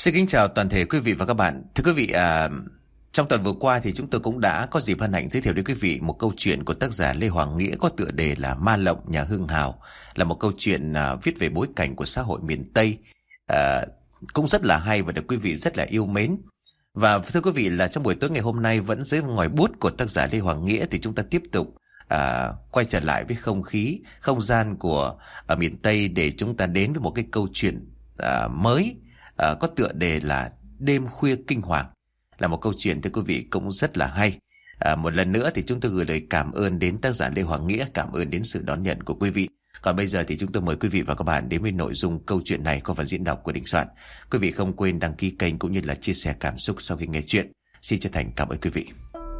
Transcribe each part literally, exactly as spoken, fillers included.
Xin kính chào toàn thể quý vị và các bạn. Thưa quý vị, à, trong tuần vừa qua thì chúng tôi cũng đã có dịp hân hạnh giới thiệu đến quý vị một câu chuyện của tác giả Lê Hoàng Nghĩa có tựa đề là Ma Lộng Nhà Hưng Hào, là một câu chuyện à, viết về bối cảnh của xã hội miền Tây, à, cũng rất là hay và được quý vị rất là yêu mến. Và thưa quý vị, là trong buổi tối ngày hôm nay vẫn dưới ngòi bút của tác giả Lê Hoàng Nghĩa thì chúng ta tiếp tục à, quay trở lại với không khí, không gian của à, miền Tây để chúng ta đến với một cái câu chuyện à, mới. À, có tựa đề là Đêm Khuya Kinh Hoàng, là một câu chuyện thưa quý vị cũng rất là hay. à, Một lần nữa thì chúng tôi gửi lời cảm ơn đến tác giả Lê Hoàng Nghĩa, cảm ơn đến sự đón nhận của quý vị. Còn bây giờ thì chúng tôi mời quý vị và các bạn đến với nội dung câu chuyện này qua phần diễn đọc của Đình Soạn. Quý vị không quên đăng ký kênh cũng như là chia sẻ cảm xúc sau khi nghe chuyện. Xin chân thành cảm ơn quý vị.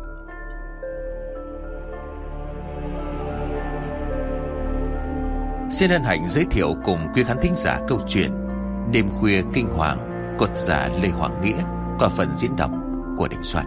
Xin hân hạnh giới thiệu cùng quý khán thính giả câu chuyện Đêm Khuya Kinh Hoàng của tác giả Lê Hoàng Nghĩa qua phần diễn đọc của Đình Soạn.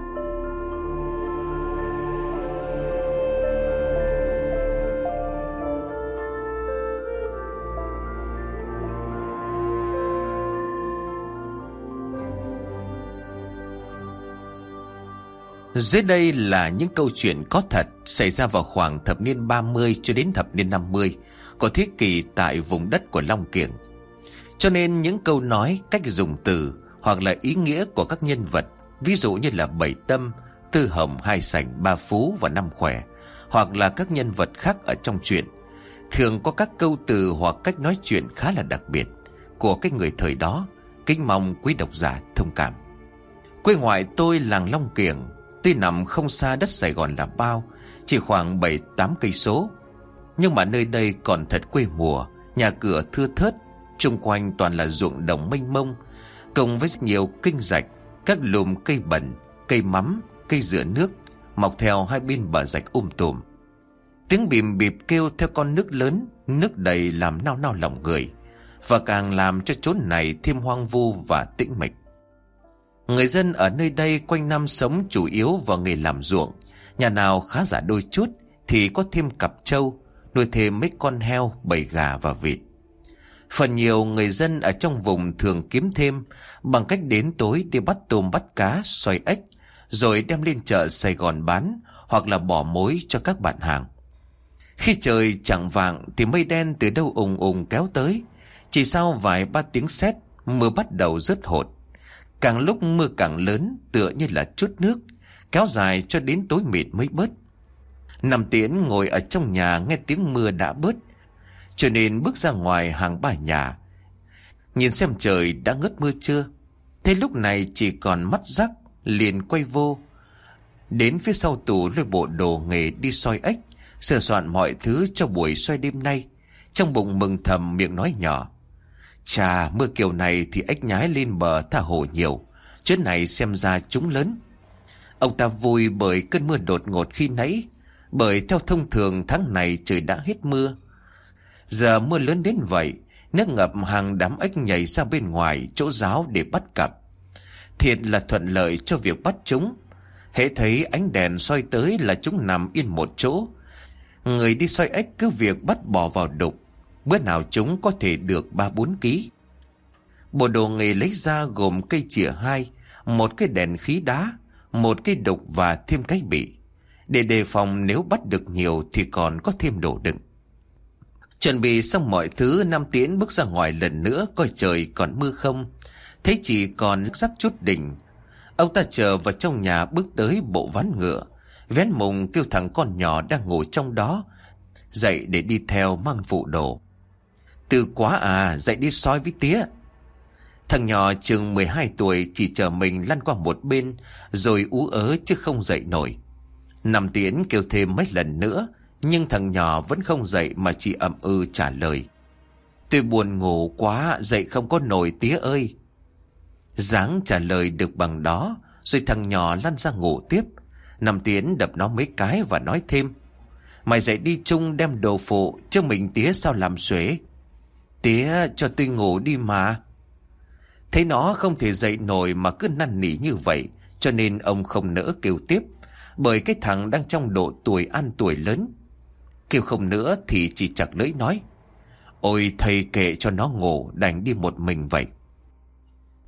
Dưới đây là những câu chuyện có thật xảy ra vào khoảng thập niên ba mươi cho đến thập niên năm mươi của thế kỷ tại vùng đất của Long Kiểng. Cho nên những câu nói, cách dùng từ hoặc là ý nghĩa của các nhân vật, ví dụ như là Bảy Tâm, Tư Hồng, Hai Sảnh, Ba Phú và Năm Khỏe, hoặc là các nhân vật khác ở trong truyện, thường có các câu từ hoặc cách nói chuyện khá là đặc biệt của cái người thời đó. Kính mong quý độc giả thông cảm. Quê ngoại tôi làng Long Kiểng, tuy nằm không xa đất Sài Gòn là bao, chỉ khoảng bảy tám cây số, nhưng mà nơi đây còn thật quê mùa, nhà cửa thưa thớt, xung quanh toàn là ruộng đồng mênh mông, cùng với nhiều kênh rạch, các lùm cây bẩn, cây mắm, cây dừa nước mọc theo hai bên bờ rạch um tùm. Tiếng bìm bịp kêu theo con nước lớn, nước đầy làm nao nao lòng người, và càng làm cho chốn này thêm hoang vu và tĩnh mịch. Người dân ở nơi đây quanh năm sống chủ yếu vào nghề làm ruộng, nhà nào khá giả đôi chút thì có thêm cặp trâu, nuôi thêm mấy con heo, bầy gà và vịt. Phần nhiều người dân ở trong vùng thường kiếm thêm bằng cách đến tối đi bắt tôm bắt cá, xoay ếch, rồi đem lên chợ Sài Gòn bán hoặc là bỏ mối cho các bạn hàng. Khi trời chạng vạng thì mây đen từ đâu ùng ùng kéo tới. Chỉ sau vài ba tiếng sét, mưa bắt đầu rớt hột. Càng lúc mưa càng lớn, tựa như là chút nước, kéo dài cho đến tối mịt mới bớt. Năm Tiễn ngồi ở trong nhà nghe tiếng mưa đã bớt, cho nên bước ra ngoài hàng ba nhà, nhìn xem trời đã ngớt mưa chưa. Thế lúc này chỉ còn mắt rắc, liền quay vô đến phía sau tủ lôi bộ đồ nghề đi soi ếch, sửa soạn mọi thứ cho buổi xoay đêm nay. Trong bụng mừng thầm, miệng nói nhỏ: chà, mưa kiểu này thì ếch nhái lên bờ tha hồ nhiều, chuyến này xem ra chúng lớn. Ông ta vui bởi cơn mưa đột ngột khi nãy, bởi theo thông thường tháng này trời đã hết mưa. Giờ mưa lớn đến vậy, nước ngập, hàng đám ếch nhảy ra bên ngoài chỗ ráo để bắt cặp. Thiệt là thuận lợi cho việc bắt chúng. Hễ thấy ánh đèn soi tới là chúng nằm yên một chỗ. Người đi soi ếch cứ việc bắt bò vào đục, bữa nào chúng có thể được ba bốn ký. Bộ đồ nghề lấy ra gồm cây chĩa hai, một cái đèn khí đá, một cây đục và thêm cái bị, để đề phòng nếu bắt được nhiều thì còn có thêm đồ đựng. Chuẩn bị xong mọi thứ, Nam Tiễn bước ra ngoài lần nữa coi trời còn mưa không. Thấy chỉ còn rắc chút đỉnh, ông ta chờ vào trong nhà, bước tới bộ ván ngựa, vén mùng kêu thằng con nhỏ đang ngồi trong đó dậy để đi theo mang phụ đồ. Từ quá à, dậy đi soi với tía. Thằng nhỏ chừng mười hai tuổi chỉ chờ mình lăn qua một bên rồi ú ớ chứ không dậy nổi. Nam Tiễn kêu thêm mấy lần nữa, nhưng thằng nhỏ vẫn không dậy mà chỉ ậm ừ trả lời: tôi buồn ngủ quá, dậy không có nổi tía ơi. Dáng trả lời được bằng đó, rồi thằng nhỏ lăn ra ngủ tiếp. Nam Tiễn đập nó mấy cái và nói thêm: mày dậy đi chung đem đồ phụ, chứ mình tía sao làm xuể. Tía cho tôi ngủ đi mà. Thấy nó không thể dậy nổi mà cứ năn nỉ như vậy, cho nên ông không nỡ kêu tiếp, bởi cái thằng đang trong độ tuổi ăn tuổi lớn. Kêu không nữa thì chỉ chặt lưỡi nói: ôi thầy kệ cho nó ngủ, đành đi một mình vậy.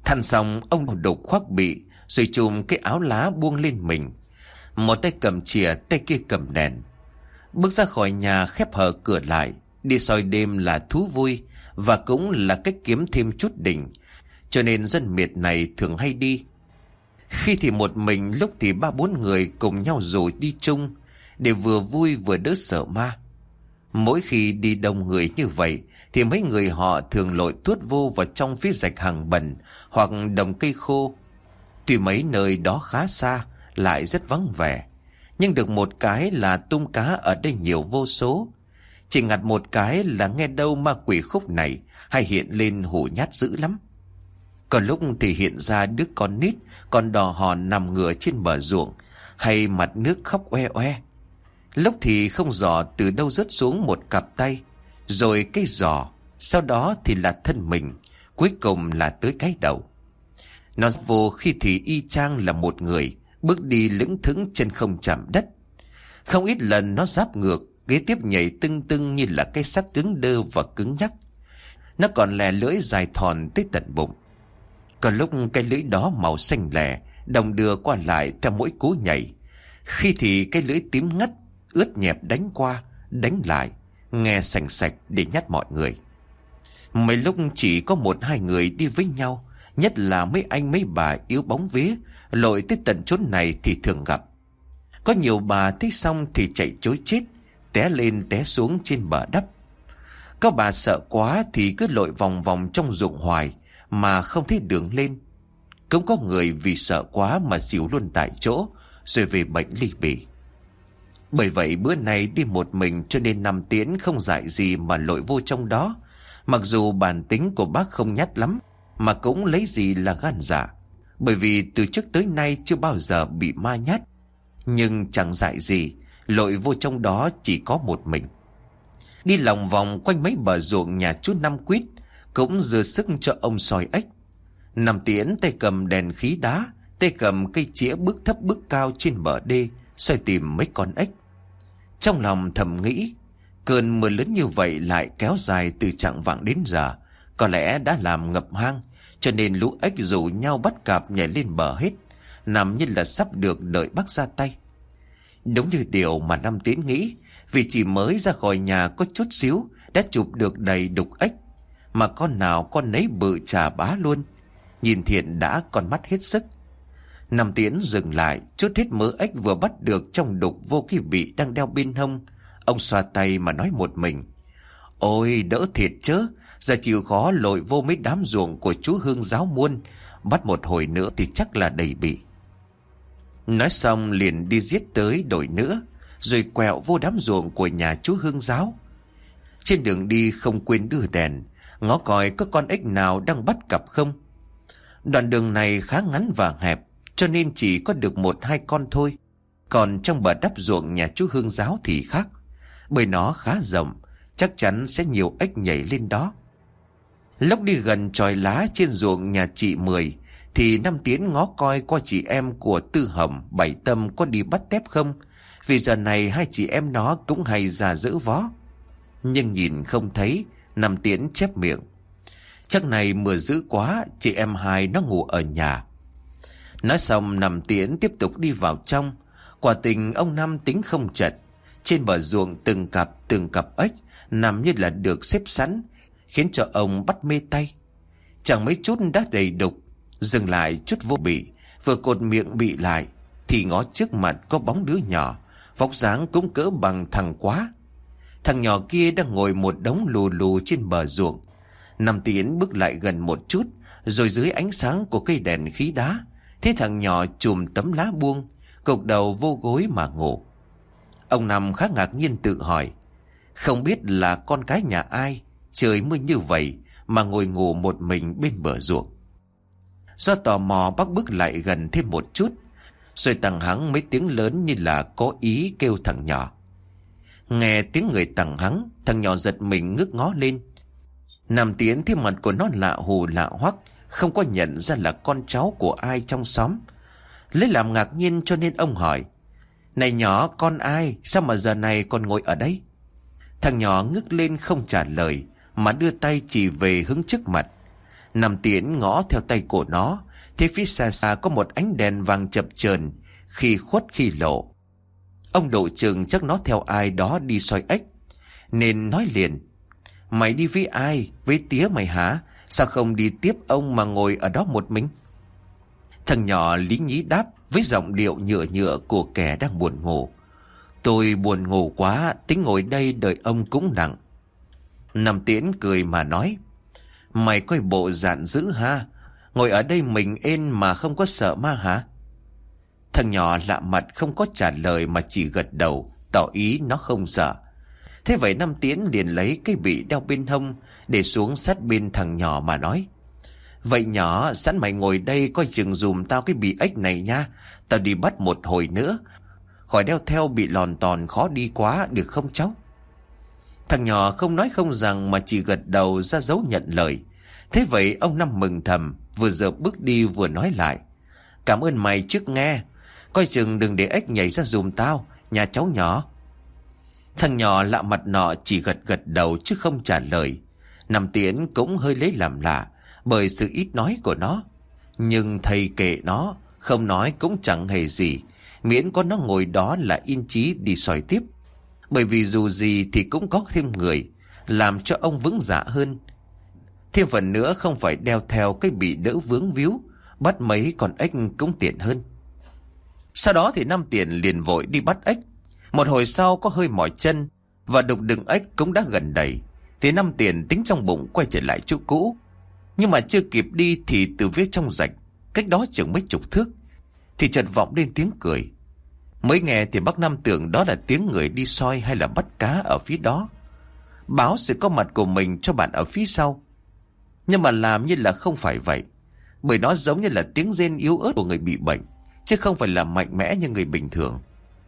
Than xong, ông Đục khoác bị rồi chùm cái áo lá buông lên mình. Một tay cầm chìa, tay kia cầm đèn. Bước ra khỏi nhà, khép hờ cửa lại. Đi soi đêm là thú vui, và cũng là cách kiếm thêm chút đỉnh, cho nên dân miệt này thường hay đi. Khi thì một mình, lúc thì ba bốn người cùng nhau rủ đi chung, để vừa vui vừa đỡ sợ ma. Mỗi khi đi đông người như vậy thì mấy người họ thường lội tuốt vô vào trong phía rạch hàng bẩn hoặc đồng cây khô. Tuy mấy nơi đó khá xa, lại rất vắng vẻ, nhưng được một cái là tôm cá ở đây nhiều vô số. Chỉ ngặt một cái là nghe đâu ma quỷ khúc này hay hiện lên hù nhát dữ lắm. Còn lúc thì hiện ra đứa con nít còn đò hò nằm ngửa trên bờ ruộng, hay mặt nước khóc oe oe. Lúc thì không rõ từ đâu rớt xuống một cặp tay, rồi cây giò, sau đó thì là thân mình, cuối cùng là tới cái đầu. Nó vô khi thì y chang là một người, bước đi lững thững chân không chạm đất. Không ít lần nó giáp ngược, kế tiếp nhảy tưng tưng như là cái xác cứng đơ và cứng nhắc. Nó còn lè lưỡi dài thòn tới tận bụng. Còn lúc cái lưỡi đó màu xanh lè, đồng đưa qua lại theo mỗi cú nhảy. Khi thì cái lưỡi tím ngắt, ướt nhẹp đánh qua, đánh lại, nghe sành sạch để nhắt mọi người. Mấy lúc chỉ có một hai người đi với nhau, nhất là mấy anh mấy bà yếu bóng vía, lội tới tận chốn này thì thường gặp. Có nhiều bà thấy xong thì chạy trối chết, té lên té xuống trên bờ đắp. Có bà sợ quá thì cứ lội vòng vòng trong ruộng hoài mà không thấy đường lên. Cũng có người vì sợ quá mà xỉu luôn tại chỗ, rồi về bệnh ly bì. Bởi vậy bữa nay đi một mình, cho nên Năm Tiến không dại gì mà lội vô trong đó. Mặc dù bản tính của bác không nhát lắm, mà cũng lấy gì là gan dạ, bởi vì từ trước tới nay chưa bao giờ bị ma nhát. Nhưng chẳng dại gì, lội vô trong đó chỉ có một mình. Đi lòng vòng quanh mấy bờ ruộng nhà chú Năm Quýt, cũng dừa sức cho ông soi ếch. Năm Tiến tay cầm đèn khí đá, tay cầm cây chĩa bước thấp bước cao trên bờ đê, soi tìm mấy con ếch. Trong lòng thầm nghĩ, cơn mưa lớn như vậy lại kéo dài từ chạng vạng đến giờ, có lẽ đã làm ngập hang, cho nên lũ ếch rủ nhau bắt cạp nhảy lên bờ hết, nằm như là sắp được đợi bác ra tay. Đúng như điều mà Năm Tiến nghĩ, vì chỉ mới ra khỏi nhà có chút xíu đã chụp được đầy đục ếch, mà con nào con nấy bự chà bá luôn. Nhìn Thiện đã con mắt hết sức. Năm Tiến dừng lại, chút hết mớ ếch vừa bắt được trong đục vô cái bị đang đeo bên hông. Ông xoa tay mà nói một mình, ôi đỡ thiệt chớ, giờ chịu khó lội vô mấy đám ruộng của chú Hương Giáo muôn, bắt một hồi nữa thì chắc là đầy bị. Nói xong liền đi giết tới đổi nữa, rồi quẹo vô đám ruộng của nhà chú Hương Giáo. Trên đường đi không quên đưa đèn, ngó coi có con ếch nào đang bắt cặp không. Đoạn đường này khá ngắn và hẹp, cho nên chỉ có được một hai con thôi. Còn trong bờ đắp ruộng nhà chú Hương Giáo thì khác, bởi nó khá rộng, chắc chắn sẽ nhiều ếch nhảy lên đó. Lúc đi gần chòi lá trên ruộng nhà chị Mười, thì Năm Tiến ngó coi qua chị em của Tư Hồng, Bảy Tâm có đi bắt tép không, vì giờ này hai chị em nó cũng hay già dữ vó. Nhưng nhìn không thấy, Năm Tiến chép miệng, chắc này mưa dữ quá, chị em hai nó ngủ ở nhà. Nói xong Năm Tiến tiếp tục đi vào trong. Quả tình ông Năm tính không chật. Trên bờ ruộng từng cặp từng cặp ếch nằm như là được xếp sẵn, khiến cho ông bắt mê tay. Chẳng mấy chút đã đầy đục. Dừng lại chút vô bị, vừa cột miệng bị lại thì ngó trước mặt có bóng đứa nhỏ, vóc dáng cũng cỡ bằng thằng Quá. Thằng nhỏ kia đang ngồi một đống lù lù trên bờ ruộng. Năm Tiến bước lại gần một chút, rồi dưới ánh sáng của cây đèn khí đá, thấy thằng nhỏ chùm tấm lá buông, gục đầu vô gối mà ngủ. Ông Năm khá ngạc nhiên tự hỏi, không biết là con cái nhà ai, trời mưa như vậy mà ngồi ngủ một mình bên bờ ruộng. Do tò mò bác bước lại gần thêm một chút, rồi tằng hắng mấy tiếng lớn như là có ý kêu thằng nhỏ. Nghe tiếng người tằng hắng, thằng nhỏ giật mình ngước ngó lên. Năm Tiến thấy mặt của nó lạ hù lạ hoắc, không có nhận ra là con cháu của ai trong xóm. Lấy làm ngạc nhiên cho nên ông hỏi, này nhỏ, con ai, sao mà giờ này còn ngồi ở đây? Thằng nhỏ ngước lên không trả lời, mà đưa tay chỉ về hướng trước mặt. Năm Tiến ngó theo tay của nó, thấy phía xa xa có một ánh đèn vàng chập chờn, khi khuất khi lộ. Ông độ chừng chắc nó theo ai đó đi soi ếch, nên nói liền: Mày đi với ai? Với tía mày hả? Sao không đi tiếp ông mà ngồi ở đó một mình? Thằng nhỏ lý nhí đáp với giọng điệu nhựa nhựa của kẻ đang buồn ngủ: Tôi buồn ngủ quá, tính ngồi đây đợi ông cũng nặng. Năm Tiến cười mà nói: Mày coi bộ dạn dữ ha, ngồi ở đây mình ên mà không có sợ ma hả? Thằng nhỏ lạ mặt không có trả lời mà chỉ gật đầu, tỏ ý nó không sợ. Thế vậy Năm Tiến liền lấy cái bị đeo bên hông để xuống sát bên thằng nhỏ mà nói: Vậy nhỏ, sẵn mày ngồi đây coi chừng dùm tao cái bị ếch này nha. Tao đi bắt một hồi nữa, khỏi đeo theo bị lòn tòn khó đi quá, được không cháu? Thằng nhỏ không nói không rằng mà chỉ gật đầu ra dấu nhận lời. Thế vậy ông Năm mừng thầm, vừa giờ bước đi vừa nói lại: Cảm ơn mày trước nghe, coi chừng đừng để ếch nhảy ra dùm tao, nhà cháu nhỏ. Thằng nhỏ lạ mặt nọ chỉ gật gật đầu chứ không trả lời. Năm Tiến cũng hơi lấy làm lạ bởi sự ít nói của nó. Nhưng thầy kệ nó, không nói cũng chẳng hề gì, miễn có nó ngồi đó là yên chí đi soi tiếp. Bởi vì dù gì thì cũng có thêm người, làm cho ông vững dạ hơn. Thêm phần nữa không phải đeo theo cái bị đỡ vướng víu, bắt mấy con ếch cũng tiện hơn. Sau đó thì Năm Tiền liền vội đi bắt ếch. Một hồi sau có hơi mỏi chân và đục đựng ếch cũng đã gần đầy, thì Năm Tiền tính trong bụng quay trở lại chỗ cũ. Nhưng mà chưa kịp đi thì từ phía trong rạch, cách đó chừng mấy chục thước, thì chợt vọng lên tiếng cười. Mới nghe thì bác Năm tưởng đó là tiếng người đi soi hay là bắt cá ở phía đó, báo sự có mặt của mình cho bạn ở phía sau. Nhưng mà làm như là không phải vậy, bởi nó giống như là tiếng rên yếu ớt của người bị bệnh, chứ không phải là mạnh mẽ như người bình thường.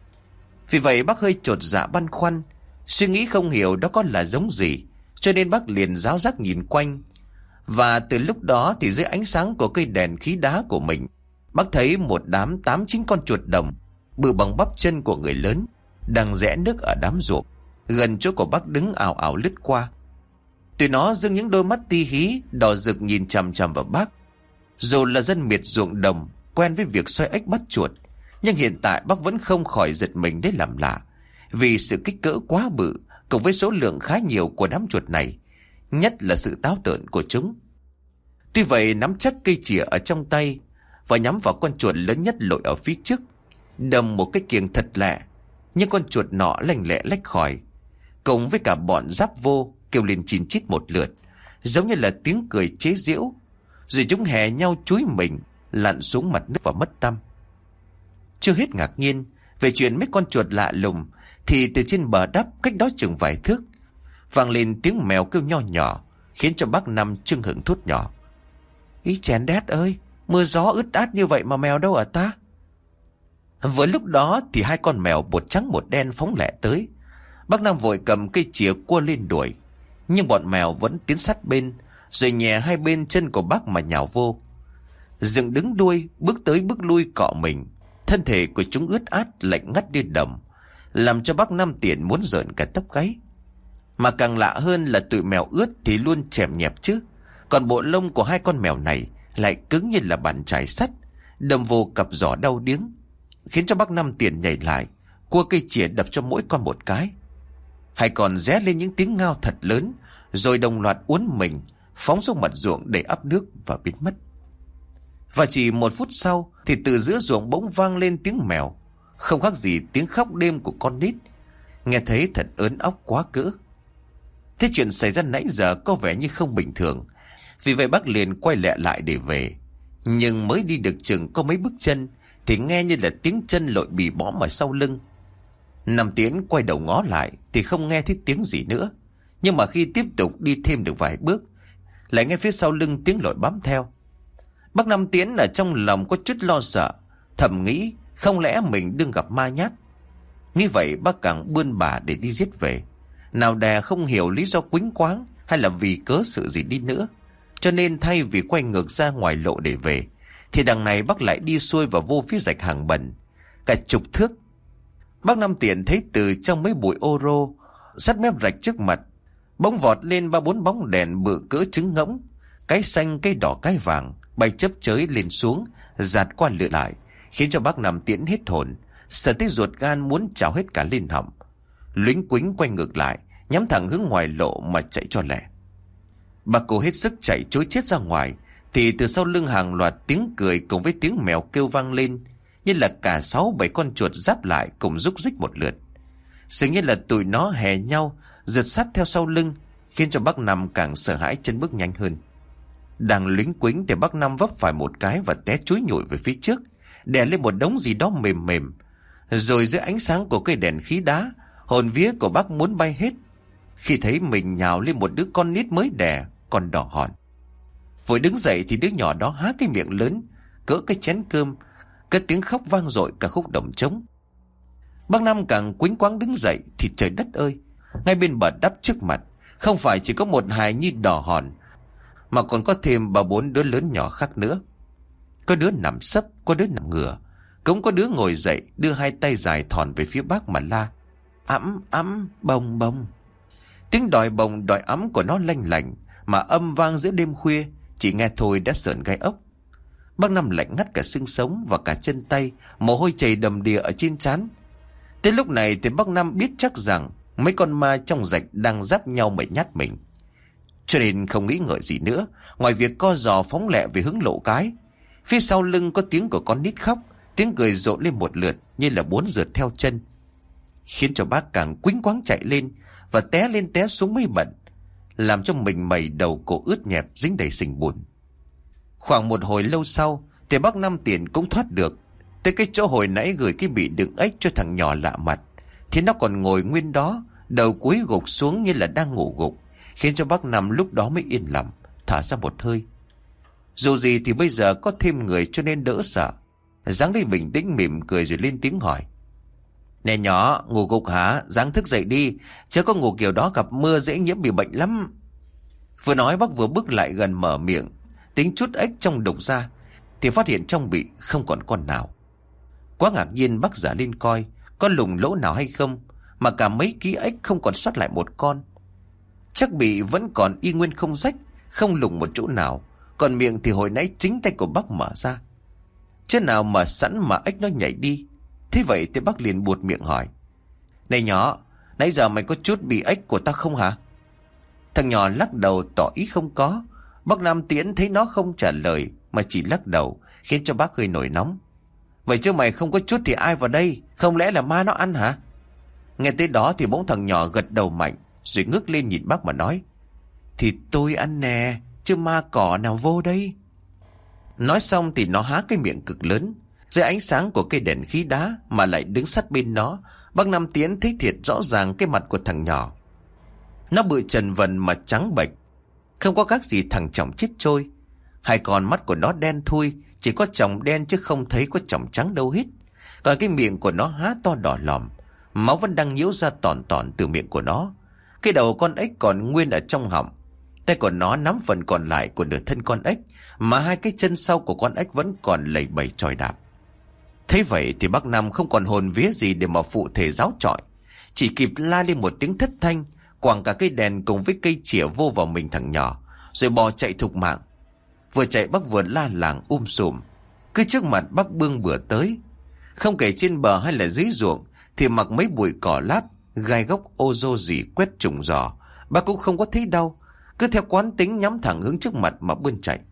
Vì vậy bác hơi chột dạ băn khoăn, suy nghĩ không hiểu đó có là giống gì, cho nên bác liền ráo rác nhìn quanh. Và từ lúc đó thì dưới ánh sáng của cây đèn khí đá của mình, bác thấy một đám tám chín con chuột đồng bự bằng bắp chân của người lớn đang rẽ nước ở đám ruộng gần chỗ của bác đứng, ảo ảo lướt qua. Tụi nó dưng những đôi mắt ti hí đỏ rực nhìn chằm chằm vào bác. Dù là dân miệt ruộng đồng quen với việc soi ếch bắt chuột, nhưng hiện tại bác vẫn không khỏi giật mình để làm lạ, vì sự kích cỡ quá bự cùng với số lượng khá nhiều của đám chuột này, nhất là sự táo tợn của chúng. Tuy vậy nắm chắc cây chìa ở trong tay và nhắm vào con chuột lớn nhất lội ở phía trước, đâm một cái kiềng thật lẹ, nhưng con chuột nọ lanh lẹ lách khỏi, cùng với cả bọn giáp vô kêu lên chín chít một lượt, giống như là tiếng cười chế giễu, rồi chúng hè nhau chúi mình lặn xuống mặt nước và mất tăm. Chưa hết ngạc nhiên về chuyện mấy con chuột lạ lùng, thì từ trên bờ đắp cách đó chừng vài thước vang lên tiếng mèo kêu nho nhỏ, khiến cho bác Năm chưng hửng thốt nhỏ: Ý chén đét ơi, mưa gió ướt át như vậy mà mèo đâu ở ta? Với lúc đó thì hai con mèo một trắng một đen phóng lẹ tới. Bác Năm vội cầm cây chìa cua lên đuổi, nhưng bọn mèo vẫn tiến sát bên, rồi nhè hai bên chân của bác mà nhào vô. Dựng đứng đuôi, bước tới bước lui cọ mình, thân thể của chúng ướt át lạnh ngắt như đầm, làm cho bác Năm Tiền muốn rợn cả tóc gáy. Mà càng lạ hơn là tụi mèo ướt thì luôn chèm nhẹp chứ, còn bộ lông của hai con mèo này lại cứng như là bàn chải sắt, đâm vô cặp giỏ đau điếng, khiến cho bác Năm Tiền nhảy lại, cua cây chìa đập cho mỗi con một cái. Hai con ré lên những tiếng ngao thật lớn, rồi đồng loạt uốn mình phóng xuống mặt ruộng để ắp nước và biến mất. Và chỉ một phút sau thì từ giữa ruộng bỗng vang lên tiếng mèo, không khác gì tiếng khóc đêm của con nít, nghe thấy thật ớn óc quá cỡ. Thế chuyện xảy ra nãy giờ có vẻ như không bình thường, vì vậy bác liền quay lẹ lại để về. Nhưng mới đi được chừng có mấy bước chân thì nghe như là tiếng chân lội bì bõm ở sau lưng. Năm Tiến quay đầu ngó lại thì không nghe thấy tiếng gì nữa, nhưng mà khi tiếp tục đi thêm được vài bước, lại nghe phía sau lưng tiếng lội bám theo. Bác Năm Tiến ở trong lòng có chút lo sợ, thầm nghĩ không lẽ mình đương gặp ma nhát. Nghĩ vậy bác càng bươn bả để đi giết về, nào đè không hiểu lý do quýnh quáng hay là vì cớ sự gì đi nữa. Cho nên thay vì quay ngược ra ngoài lộ để về, thì đằng này bác lại đi xuôi vào vô phía rạch hàng bẩn cả chục thước. Bác Năm Tiền thấy từ trong mấy bụi ô rô sát mép rạch trước mặt bỗng vọt lên ba bốn bóng đèn bự cỡ trứng ngỗng, cái xanh, cái đỏ, cái vàng bay chớp chới lên xuống, giạt qua lượn lại, khiến cho bác Năm Tiễn hết hồn, sợ tới ruột gan muốn trào hết cả lên họng. Luĩnh quĩnh quay ngược lại, nhắm thẳng hướng ngoài lộ mà chạy cho lẹ. Bà cô hết sức chạy trối chết ra ngoài, thì từ sau lưng hàng loạt tiếng cười cùng với tiếng mèo kêu vang lên, như là cả sáu bảy con chuột giáp lại cùng rúc rích một lượt. Dường như là tụi nó hè nhau, giật sát theo sau lưng, khiến cho bác Năm càng sợ hãi, chân bước nhanh hơn. Đang luĩnh quĩnh thì bác Năm vấp phải một cái và té chúi nhủi về phía trước, đè lên một đống gì đó mềm mềm. Rồi dưới ánh sáng của cây đèn khí đá, hồn vía của bác muốn bay hết khi thấy mình nhào lên một đứa con nít mới đẻ, còn đỏ hòn. Vội đứng dậy thì đứa nhỏ đó há cái miệng lớn cỡ cái chén cơm, cái tiếng khóc vang dội cả khúc đồng trống. Bác Năm càng quýnh quáng đứng dậy thì trời đất ơi, ngay bên bờ đắp trước mặt không phải chỉ có một hài nhi đỏ hòn, mà còn có thêm ba bốn đứa lớn nhỏ khác nữa. Có đứa nằm sấp, có đứa nằm ngửa, cũng có đứa ngồi dậy đưa hai tay dài thòn về phía bác mà la: "Ẵm ẵm, bồng bồng." Tiếng đòi bồng đòi ẵm của nó lanh lảnh mà âm vang giữa đêm khuya, chỉ nghe thôi đã sởn gai ốc. Bác Năm lạnh ngắt cả xương sống và cả chân tay, mồ hôi chảy đầm đìa ở trên trán. Tới lúc này thì bác Năm biết chắc rằng mấy con ma trong rạch đang giáp nhau mà nhát mình, cho nên không nghĩ ngợi gì nữa ngoài việc co giò phóng lẹ về hướng lộ cái. Phía sau lưng có tiếng của con nít khóc, tiếng cười rộn lên một lượt như là muốn rượt theo chân, khiến cho bác càng quýnh quáng chạy lên và té lên té xuống mấy bận, làm cho mình mẩy đầu cổ ướt nhẹp dính đầy sình bùn. Khoảng một hồi lâu sau thì bác Năm Tiền cũng thoát được tới cái chỗ hồi nãy gửi cái bị đựng ếch cho thằng nhỏ lạ mặt, thì nó còn ngồi nguyên đó, đầu cúi gục xuống như là đang ngủ gục, khiến cho bác Năm lúc đó mới yên lòng thở ra một hơi. Dù gì thì bây giờ có thêm người cho nên đỡ sợ. Dáng đi bình tĩnh mỉm cười rồi lên tiếng hỏi: "Nè nhỏ, ngủ gục hả? Dáng thức dậy đi, chứ có ngủ kiểu đó gặp mưa dễ nhiễm bị bệnh lắm." Vừa nói bác vừa bước lại gần mở miệng tính chút ếch trong đục ra, thì phát hiện trong bị không còn con nào. Quá ngạc nhiên, bác giả lên coi có lùng lỗ nào hay không, mà cả mấy ký ếch không còn sót lại một con. Chắc bị vẫn còn y nguyên không rách, không lùng một chỗ nào, còn miệng thì hồi nãy chính tay của bác mở ra. Chứ nào mà sẵn mà ếch nó nhảy đi. Thế vậy thì bác liền buột miệng hỏi: "Này nhỏ, nãy giờ mày có chút bị ếch của ta không hả?" Thằng nhỏ lắc đầu tỏ ý không có. Bác Năm Tiễn thấy nó không trả lời mà chỉ lắc đầu, khiến cho bác hơi nổi nóng. "Vậy chứ mày không có chút thì ai vào đây? Không lẽ là ma nó ăn hả?" Nghe tới đó thì bỗng thằng nhỏ gật đầu mạnh, rồi ngước lên nhìn bác mà nói: "Thì tôi ăn nè, chứ ma cỏ nào vô đây." Nói xong thì nó há cái miệng cực lớn. Dưới ánh sáng của cây đèn khí đá mà lại đứng sát bên nó, bác Năm Tiến thấy thiệt rõ ràng cái mặt của thằng nhỏ. Nó bự trần vần mà trắng bệch, không có các gì thằng chồng chết trôi. Hai con mắt của nó đen thui, chỉ có tròng đen chứ không thấy có tròng trắng đâu hết. Còn cái miệng của nó há to đỏ lòm, máu vẫn đang nhiễu ra tòn tòn từ miệng của nó. Cái đầu con ếch còn nguyên ở trong họng. Tay của nó nắm phần còn lại của nửa thân con ếch, mà hai cái chân sau của con ếch vẫn còn lầy bầy chòi đạp. Thế vậy thì bác Năm không còn hồn vía gì để mà phụ thể giáo chọi, chỉ kịp la lên một tiếng thất thanh, quẳng cả cây đèn cùng với cây chĩa vô vào mình thằng nhỏ, rồi bò chạy thục mạng. Vừa chạy bác vừa la làng um sùm. Cứ trước mặt bác bươn bừa tới, không kể trên bờ hay là dưới ruộng thì mặc mấy bụi cỏ lát, gai gốc ô rô gì quét trùng giò, bác cũng không có thấy đau, cứ theo quán tính nhắm thẳng hướng trước mặt mà bươn chạy.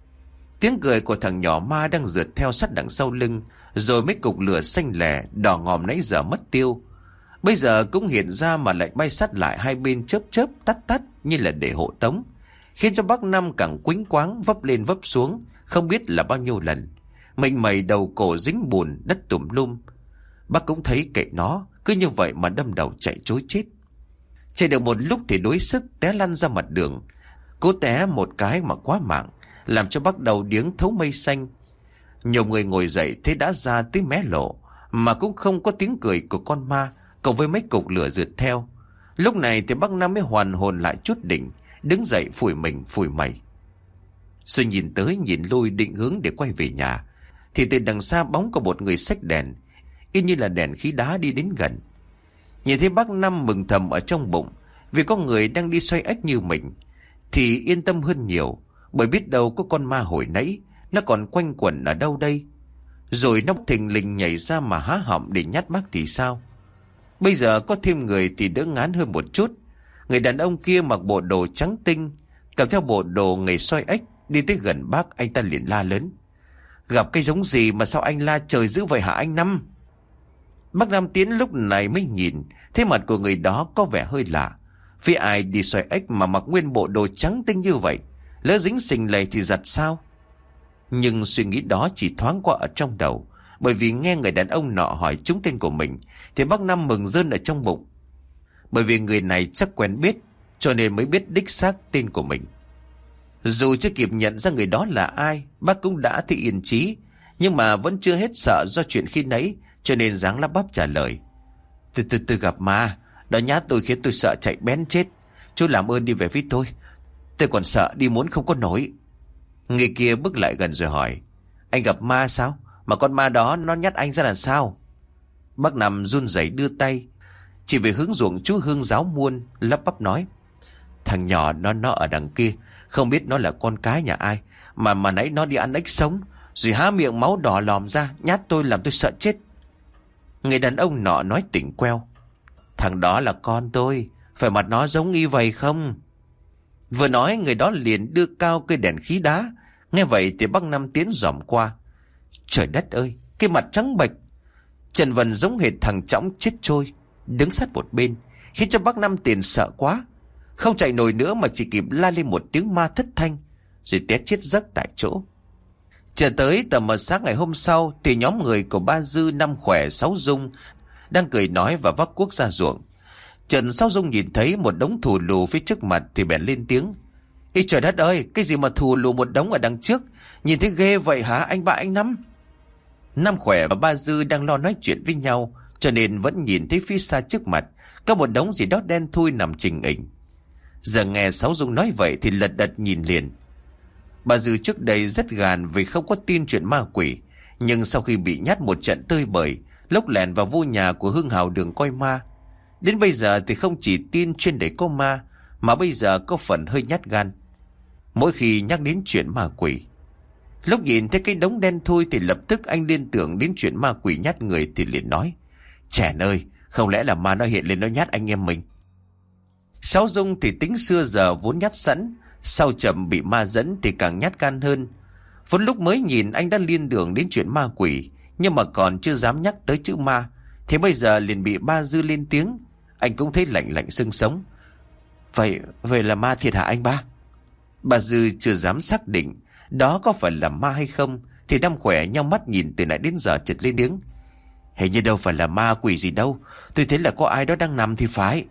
Tiếng cười của thằng nhỏ ma đang rượt theo sát đằng sau lưng, rồi mấy cục lửa xanh lè đỏ ngòm nãy giờ mất tiêu, bây giờ cũng hiện ra mà lại bay sát lại hai bên, chớp chớp tắt tắt như là để hộ tống, khiến cho bác Năm càng quýnh quáng vấp lên vấp xuống không biết là bao nhiêu lần. Mình mẩy đầu cổ dính bùn đất tùm lum. Bác cũng thấy kệ nó, cứ như vậy mà đâm đầu chạy trối chết. Chạy được một lúc thì đuối sức té lăn ra mặt đường. Cố té một cái mà quá mạng, làm cho bác đầu điếng thấu mây xanh. Nhiều người ngồi dậy thấy đã ra tới mé lộ, mà cũng không có tiếng cười của con ma cộng với mấy cục lửa rượt theo. Lúc này thì bác Năm mới hoàn hồn lại chút đỉnh, đứng dậy phủi mình phủi mày, rồi nhìn tới nhìn lui định hướng để quay về nhà, thì từ đằng xa bóng của một người xách đèn, y như là đèn khí đá đi đến gần. Nhìn thấy bác Năm mừng thầm ở trong bụng, vì có người đang đi xoay ếch như mình, thì yên tâm hơn nhiều. Bởi biết đâu có con ma hồi nãy nó còn quanh quẩn ở đâu đây, rồi nó thình lình nhảy ra mà há họng để nhát bác thì sao? Bây giờ có thêm người thì đỡ ngán hơn một chút. Người đàn ông kia mặc bộ đồ trắng tinh, cầm theo bộ đồ nghề soi ếch, đi tới gần bác. Anh ta liền la lớn: Gặp cái giống gì mà sao anh la trời dữ vậy hả anh Năm? Bác Năm Tiến lúc này mới nhìn thấy mặt của người đó có vẻ hơi lạ. Vì ai đi soi ếch mà mặc nguyên bộ đồ trắng tinh như vậy? Lỡ dính sình lầy thì giặt sao? Nhưng suy nghĩ đó chỉ thoáng qua ở trong đầu, bởi vì nghe người đàn ông nọ hỏi trúng tên của mình thì bác Năm mừng rơn ở trong bụng. Bởi vì người này chắc quen biết, cho nên mới biết đích xác tên của mình. Dù chưa kịp nhận ra người đó là ai, bác cũng đã thấy yên trí, nhưng mà vẫn chưa hết sợ do chuyện khi nãy, cho nên dáng lắp bắp trả lời: Từ từ từ gặp ma, đó nhát tôi khiến tôi sợ chạy bén chết. Chú làm ơn đi về với tôi, tôi còn sợ đi muốn không có nổi. Người kia bước lại gần rồi hỏi: Anh gặp ma sao? Mà con ma đó nó nhát anh ra làm sao? Bác Năm run rẩy đưa tay chỉ về hướng ruộng chú Hương giáo muôn, lắp bắp nói: Thằng nhỏ nó nó ở đằng kia, không biết nó là con cái nhà ai, Mà mà nãy nó đi ăn ếch sống, rồi há miệng máu đỏ lòm ra, nhát tôi làm tôi sợ chết. Người đàn ông nọ nói tỉnh queo: Thằng đó là con tôi, phải mặt nó giống y vậy không? Vừa nói người đó liền đưa cao cây đèn khí đá. Nghe vậy thì bác Năm Tiến dòm qua. Trời đất ơi, cái mặt trắng bệch, trần vần giống hệt thằng Trõng chết trôi, đứng sát một bên, khiến cho bác Năm Tiền sợ quá, không chạy nổi nữa mà chỉ kịp la lên một tiếng ma thất thanh, rồi té chết giấc tại chỗ. Chờ tới tầm mờ sáng ngày hôm sau thì nhóm người của ba Dư, Năm Khỏe, Sáu Dung đang cười nói và vác cuốc ra ruộng. Trần Sáu Dung nhìn thấy một đống thù lù phía trước mặt thì bèn lên tiếng: Ê trời đất ơi, cái gì mà thù lù một đống ở đằng trước, nhìn thấy ghê vậy hả anh ba anh Năm? Năm Khỏe và ba Dư đang lo nói chuyện với nhau, cho nên vẫn nhìn thấy phía xa trước mặt có một đống gì đó đen thui nằm trình hình. Giờ nghe Sáu Dung nói vậy thì lật đật nhìn liền. Bà Dư trước đây rất gàn vì không có tin chuyện ma quỷ, nhưng sau khi bị nhát một trận tơi bời, lốc lẻn vào vô nhà của Hương Hào Đường coi ma, đến bây giờ thì không chỉ tin trên đấy có ma, mà bây giờ có phần hơi nhát gan mỗi khi nhắc đến chuyện ma quỷ. Lúc nhìn thấy cái đống đen thui thì lập tức anh liên tưởng đến chuyện ma quỷ nhát người thì liền nói: Chèn ơi, không lẽ là ma nó hiện lên nó nhát anh em mình? Sáu Dung thì tính xưa giờ vốn nhát sẵn, sau chậm bị ma dẫn thì càng nhát gan hơn. Vốn lúc mới nhìn anh đã liên tưởng đến chuyện ma quỷ, nhưng mà còn chưa dám nhắc tới chữ ma, thế bây giờ liền bị ba Dư lên tiếng, anh cũng thấy lạnh lạnh xương sống. Vậy, vậy là ma thiệt hả anh ba? Bà Dư chưa dám xác định đó có phải là ma hay không, thì Năm Khỏe nhau mắt nhìn từ nãy đến giờ chợt lên tiếng: Hình như đâu phải là ma quỷ gì đâu, tôi thấy là có ai đó đang nằm thì phải.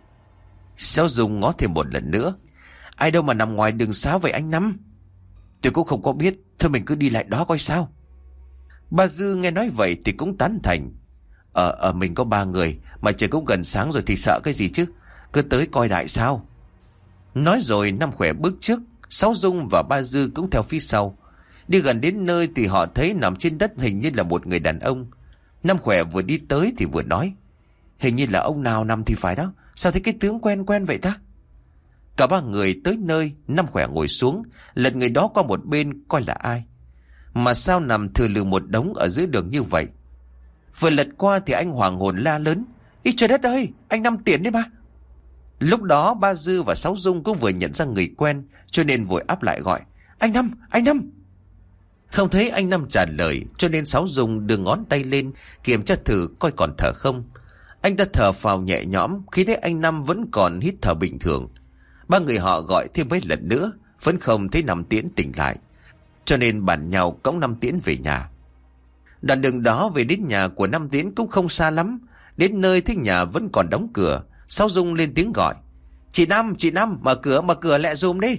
Sáu Dung ngó thêm một lần nữa: Ai đâu mà nằm ngoài đường xá vậy anh Năm? Tôi cũng không có biết, thôi mình cứ đi lại đó coi sao. Bà Dư nghe nói vậy thì cũng tán thành: Ờ, ờ mình có ba người, mà trời cũng gần sáng rồi thì sợ cái gì chứ, cứ tới coi đại sao. Nói rồi Năm Khỏe bước trước, Sáu Dung và ba Dư cũng theo phía sau. Đi gần đến nơi thì họ thấy nằm trên đất hình như là một người đàn ông. Năm Khỏe vừa đi tới thì vừa nói: Hình như là ông nào nằm thì phải đó, sao thấy cái tướng quen quen vậy ta? Cả ba người tới nơi, Năm Khỏe ngồi xuống, lật người đó qua một bên coi là ai. Mà sao nằm thừa lừ một đống ở giữa đường như vậy? Vừa lật qua thì anh hoàng hồn la lớn: Ý trời đất ơi, anh Năm Tiền đấy mà! Lúc đó ba Dư và Sáu Dung cũng vừa nhận ra người quen, cho nên vội áp lại gọi: Anh Năm, anh Năm! Không thấy anh Năm trả lời, cho nên Sáu Dung đưa ngón tay lên kiểm tra thử coi còn thở không. Anh ta thở phào nhẹ nhõm khi thấy anh Năm vẫn còn hít thở bình thường. Ba người họ gọi thêm mấy lần nữa vẫn không thấy Năm Tiến tỉnh lại, cho nên bàn nhau cõng Năm Tiến về nhà. Đoạn đường đó về đến nhà của Năm Tiến cũng không xa lắm. Đến nơi thấy nhà vẫn còn đóng cửa, Sáu Dung lên tiếng gọi: Chị Năm, chị Năm, mở cửa, mở cửa lẹ dùm đi.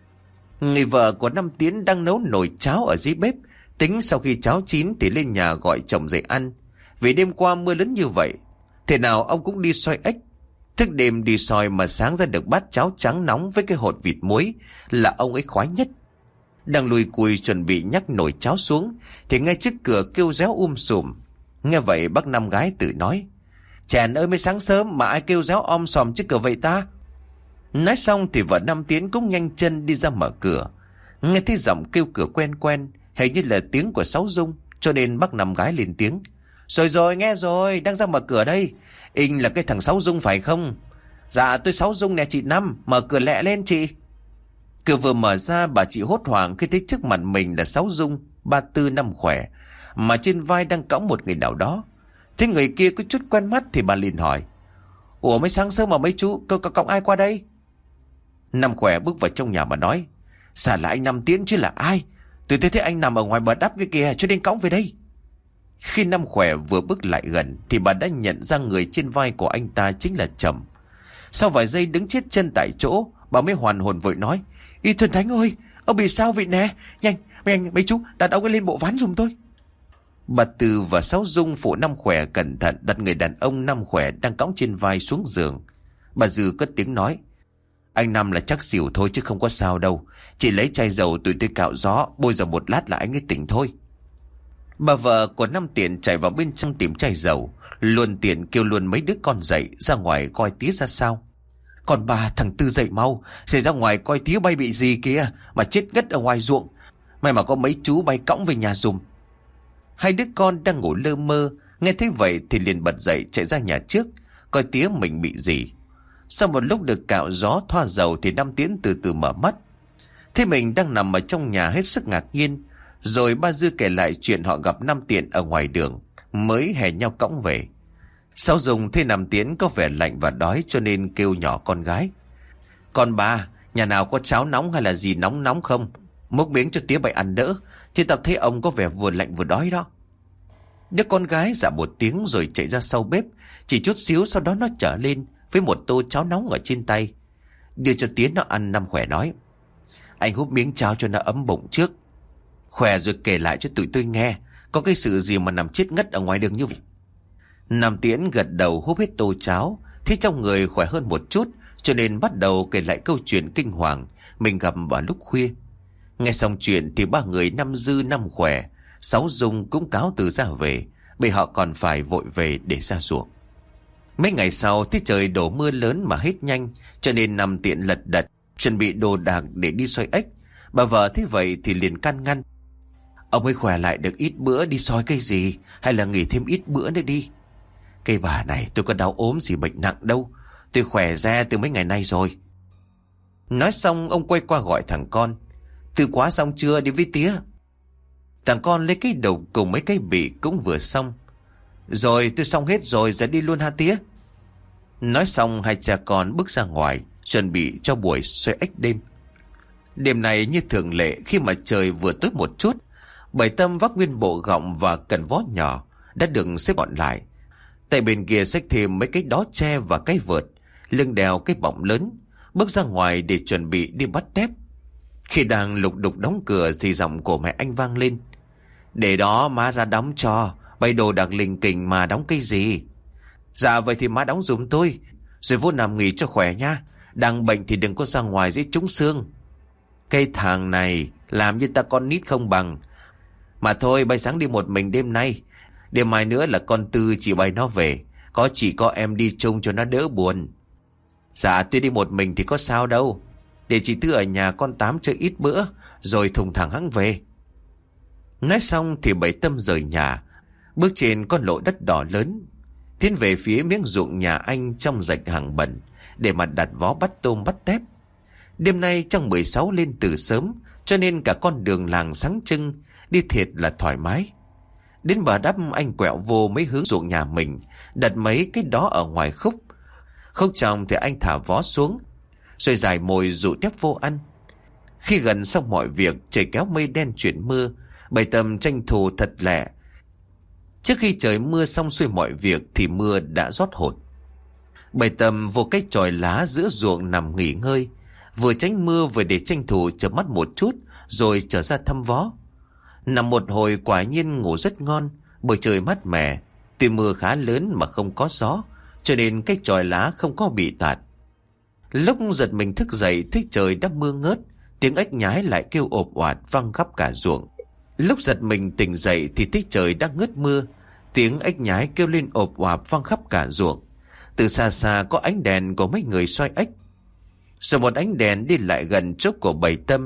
Người vợ của Năm Tiến đang nấu nồi cháo ở dưới bếp, tính sau khi cháo chín thì lên nhà gọi chồng dậy ăn. Vì đêm qua mưa lớn như vậy, thế nào ông cũng đi soi ếch. Thức đêm đi soi mà sáng ra được bát cháo trắng nóng với cái hột vịt muối là ông ấy khoái nhất. Đang lùi cùi chuẩn bị nhắc nồi cháo xuống thì ngay trước cửa kêu réo um sùm. Nghe vậy bác Năm gái tự nói: Chèn ơi, mới sáng sớm mà ai kêu réo om sòm trước cửa vậy ta? Nói xong thì vợ Năm Tiến cũng nhanh chân đi ra mở cửa. Nghe thấy giọng kêu cửa quen quen, hình như là tiếng của Sáu Dung, cho nên bác Năm gái lên tiếng. Rồi rồi, nghe rồi, đang ra mở cửa đây. Inh là cái thằng Sáu Dung phải không? Dạ tôi Sáu Dung nè chị Năm, mở cửa lẹ lên chị. Cửa vừa mở ra, bà chị hốt hoảng khi thấy trước mặt mình là Sáu Dung, ba tư năm khỏe, mà trên vai đang cõng một người nào đó. Thế người kia có chút quen mắt thì bà liền hỏi. Ủa mấy sáng sớm mà mấy chú có cõng ai qua đây? Năm khỏe bước vào trong nhà mà nói. Dạ là anh Năm Tiến chứ là ai? Tôi thấy thấy anh nằm ở ngoài bờ đắp cái kìa, cho nên cõng về đây. Khi Năm khỏe vừa bước lại gần thì bà đã nhận ra người trên vai của anh ta chính là Trầm. Sau vài giây đứng chết chân tại chỗ, bà mới hoàn hồn vội nói. Ý thần thánh ơi, ông bị sao vậy nè? Nhanh, mấy anh, mấy chú đặt ông ấy lên bộ ván giùm tôi. Bà Từ và Sáu Dung phụ Năm khỏe cẩn thận đặt người đàn ông Năm khỏe đang cõng trên vai xuống giường. Bà Dư cất tiếng nói. Anh Năm là chắc xỉu thôi chứ không có sao đâu. Chỉ lấy chai dầu tụi tôi cạo gió, bôi vào một lát là anh ấy tỉnh thôi. Bà vợ của Năm Tiện chạy vào bên trong tìm chai dầu. Luôn Tiện kêu luôn mấy đứa con dậy ra ngoài coi tía ra sao. Còn bà, thằng Tư dậy mau, xảy ra ngoài coi tía bay bị gì kìa, mà chết ngất ở ngoài ruộng. May mà có mấy chú bay cõng về nhà dùm. Hai đứa con đang ngủ lơ mơ, nghe thấy vậy thì liền bật dậy chạy ra nhà trước, coi tía mình bị gì. Sau một lúc được cạo gió thoa dầu thì Năm Tiến từ từ mở mắt. Thế mình đang nằm ở trong nhà hết sức ngạc nhiên. Rồi ba Dư kể lại chuyện họ gặp Năm Tiện ở ngoài đường, mới hè nhau cõng về. Sáu Dung thấy Năm Tiến có vẻ lạnh và đói cho nên kêu nhỏ con gái. Con bà, nhà nào có cháo nóng hay là gì nóng nóng không? Múc miếng cho tía bậy ăn đỡ. Thì tao thấy ông có vẻ vừa lạnh vừa đói đó. Đứa con gái dạ một tiếng rồi chạy ra sau bếp. Chỉ chút xíu sau đó nó trở lên với một tô cháo nóng ở trên tay, đưa cho tía nó ăn. Năm khỏe nói. Anh húp miếng cháo cho nó ấm bụng trước. Khỏe rồi kể lại cho tụi tôi nghe có cái sự gì mà nằm chết ngất ở ngoài đường như vậy. Năm Tiễn gật đầu húp hết tô cháo, thấy trong người khỏe hơn một chút, cho nên bắt đầu kể lại câu chuyện kinh hoàng mình gặp vào lúc khuya. Nghe xong chuyện thì ba người Năm Dư, Năm Khỏe, Sáu Dung cũng cáo từ ra về, bởi họ còn phải vội về để ra ruộng. Mấy ngày sau thì trời đổ mưa lớn mà hết nhanh, cho nên Năm Tiện lật đật chuẩn bị đồ đạc để đi soi ếch. Bà vợ thấy vậy thì liền can ngăn. Ông ấy khỏe lại được ít bữa đi soi cái gì, hay là nghỉ thêm ít bữa nữa đi. Cây bà này, tôi có đau ốm gì bệnh nặng đâu, tôi khỏe ra từ mấy ngày nay rồi. Nói xong ông quay qua gọi thằng con. Từ quá xong chưa, đi với tía. Thằng con lấy cái đầu cùng mấy cái bị cũng vừa xong. Rồi tôi xong hết rồi, giờ đi luôn ha tía. Nói xong hai cha con bước ra ngoài chuẩn bị cho buổi soi ếch đêm. Đêm này như thường lệ, khi mà trời vừa tối một chút, Bảy Tâm vác nguyên bộ gọng và cần vó nhỏ đã được xếp gọn lại. Tại bên kia xách thêm mấy cái đó tre và cái vợt, lưng đèo cái bọng lớn, bước ra ngoài để chuẩn bị đi bắt tép. Khi đang lục đục đóng cửa thì giọng của mẹ anh vang lên. Để đó má ra đóng cho, bày đồ đặc linh kình mà đóng cái gì. Dạ vậy thì má đóng giùm tôi, rồi vô nằm nghỉ cho khỏe nha. Đang bệnh thì đừng có ra ngoài dễ trúng xương. Cây thằng này làm như ta con nít không bằng. Mà thôi bay sáng đi một mình đêm nay, đêm mai nữa là con Tư chị bay nó về, có chị có em đi chung cho nó đỡ buồn. Dạ tôi đi một mình thì có sao đâu, để chị Tư ở nhà con Tám chơi ít bữa rồi thùng thẳng hẵng về. Nói xong thì Bảy Tâm rời nhà, bước trên con lộ đất đỏ lớn, tiến về phía miếng ruộng nhà anh trong rạch hàng bẩn để mà đặt vó bắt tôm bắt tép. Đêm nay trong mười sáu lên từ sớm, cho nên cả con đường làng sáng trưng, đi thiệt là thoải mái. Đến bờ đắp anh quẹo vô mấy hướng ruộng nhà mình, đặt mấy cái đó ở ngoài khúc. Khúc trong thì anh thả vó xuống, rồi dài mồi dụ tép vô ăn. Khi gần xong mọi việc, trời kéo mây đen chuyển mưa, Bảy Tâm tranh thủ thật lẹ. Trước khi trời mưa xong xuôi mọi việc thì mưa đã rót hột. Bảy Tâm vô cái chòi lá giữa ruộng nằm nghỉ ngơi, vừa tránh mưa vừa để tranh thủ chợp mắt một chút rồi trở ra thăm vó. Nằm một hồi quả nhiên ngủ rất ngon, bởi trời mát mẻ, tuy mưa khá lớn mà không có gió, cho nên cái chòi lá không có bị tạt. Lúc giật mình thức dậy thấy trời đã mưa ngớt, tiếng ếch nhái lại kêu ộp oạt vang khắp cả ruộng. Lúc giật mình tỉnh dậy thì thấy trời đã ngớt mưa, tiếng ếch nhái kêu lên ộp oạt vang khắp cả ruộng. Từ xa xa có ánh đèn của mấy người soi ếch. Rồi một ánh đèn đi lại gần chỗ của Bảy Tâm,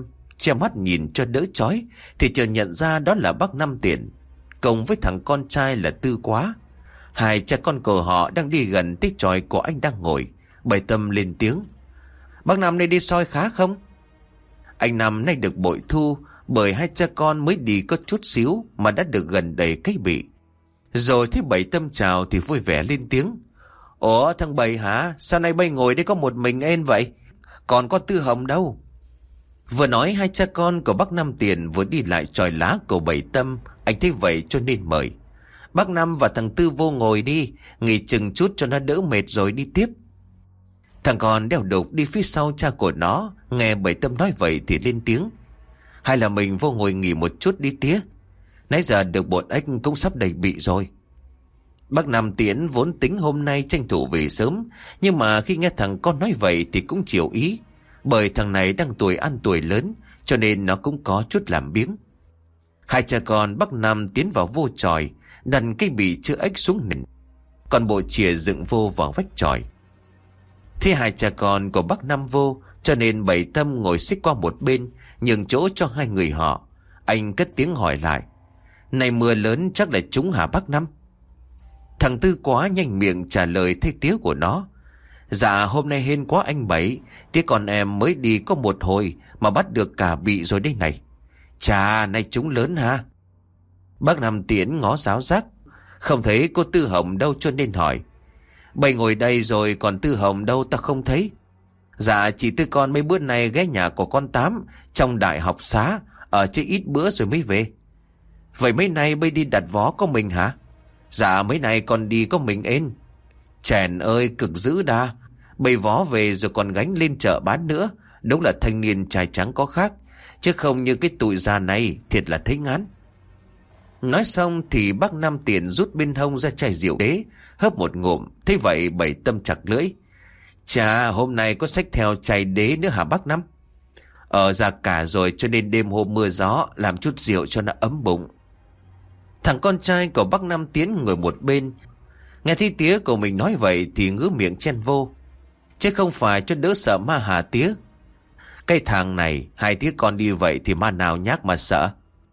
che mắt nhìn cho đỡ chói, thì chợt nhận ra đó là bác Năm Tiền, cùng với thằng con trai là Tư Quá. Hai cha con của họ đang đi gần tới chòi của anh đang ngồi. Bảy Tâm lên tiếng: "Bác Năm nay đi soi khá không?" Anh Năm nay được bội thu, bởi hai cha con mới đi có chút xíu mà đã được gần đầy cái bị. Rồi thấy Bảy Tâm chào thì vui vẻ lên tiếng: "Ủa thằng Bảy hả? Sao nay bay ngồi đây có một mình ên vậy? Còn có Tư Hồng đâu?" Vừa nói hai cha con của bác Năm Tiền vừa đi lại chòi lá của Bảy Tâm. Anh thấy vậy cho nên mời: "Bác Năm và thằng Tư vô ngồi đi, nghỉ chừng chút cho nó đỡ mệt rồi đi tiếp." Thằng con đeo đục đi phía sau cha của nó, nghe Bảy Tâm nói vậy thì lên tiếng: "Hay là mình vô ngồi nghỉ một chút đi tía. Nãy giờ được bọn ếch cũng sắp đầy bị rồi." Bác Năm Tiến vốn tính hôm nay tranh thủ về sớm, nhưng mà khi nghe thằng con nói vậy thì cũng chiều ý, bởi thằng này đang tuổi ăn tuổi lớn, cho nên nó cũng có chút làm biếng. Hai cha con bác Năm tiến vào vô chòi, đặt cái bị chứa ếch xuống nền, còn bộ chìa dựng vô vào vách chòi. Thế hai cha con của bác Năm vô, cho nên Bảy Tâm ngồi xích qua một bên, nhường chỗ cho hai người họ. Anh cất tiếng hỏi lại: "Này mưa lớn chắc là chúng hả bác Năm?" Thằng Tư Quá nhanh miệng trả lời thay tía của nó: "Dạ hôm nay hên quá anh Bảy, tía con em mới đi có một hồi mà bắt được cả bị rồi đây này." "Chà, nay chúng lớn ha." Bác Năm Tiến ngó giáo giác, không thấy cô Tư Hồng đâu cho nên hỏi: "Bảy ngồi đây rồi còn Tư Hồng đâu ta không thấy?" "Dạ chị Tư con mấy bữa nay ghé nhà của con Tám trong đại học xá, ở chơi ít bữa rồi mới về." "Vậy mấy nay bây đi đặt vó có mình hả?" "Dạ mấy nay con đi có mình ên." "Chèn ơi cực dữ đa, bày vó về rồi còn gánh lên chợ bán nữa. Đúng là thanh niên trai trắng có khác, chứ không như cái tụi già này, thiệt là thấy ngán." Nói xong thì bác Năm Tiền rút bên hông ra chai rượu đế, hớp một ngụm. Thế vậy Bảy Tâm chặt lưỡi: "Chà, hôm nay có xách theo chai đế nữa hả bác Năm?" "Ở ra cả rồi, cho nên đêm hôm mưa gió làm chút rượu cho nó ấm bụng." Thằng con trai của bác Năm Tiến ngồi một bên, nghe thấy tía của mình nói vậy thì ngứa miệng chen vô: "Chứ không phải cho đỡ sợ ma hả tía? Cái thằng này, hai tía con đi vậy thì ma nào nhác mà sợ."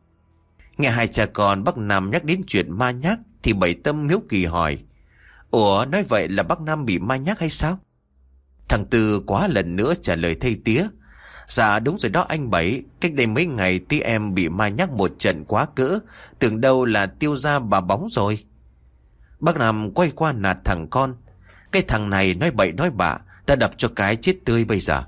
Nghe hai cha con bác Năm nhắc đến chuyện ma nhác thì Bảy Tâm hiếu kỳ hỏi: "Ủa nói vậy là bác Năm bị ma nhác hay sao?" Thằng Tư Quá lần nữa trả lời thay tía: "Dạ đúng rồi đó anh Bảy, cách đây mấy ngày tí em bị ma nhác một trận quá cỡ, tưởng đâu là tiêu ra bà bóng rồi." Bác Năm quay qua nạt thằng con: "Cái thằng này nói bậy nói bạ, ta đập cho cái chết tươi bây giờ."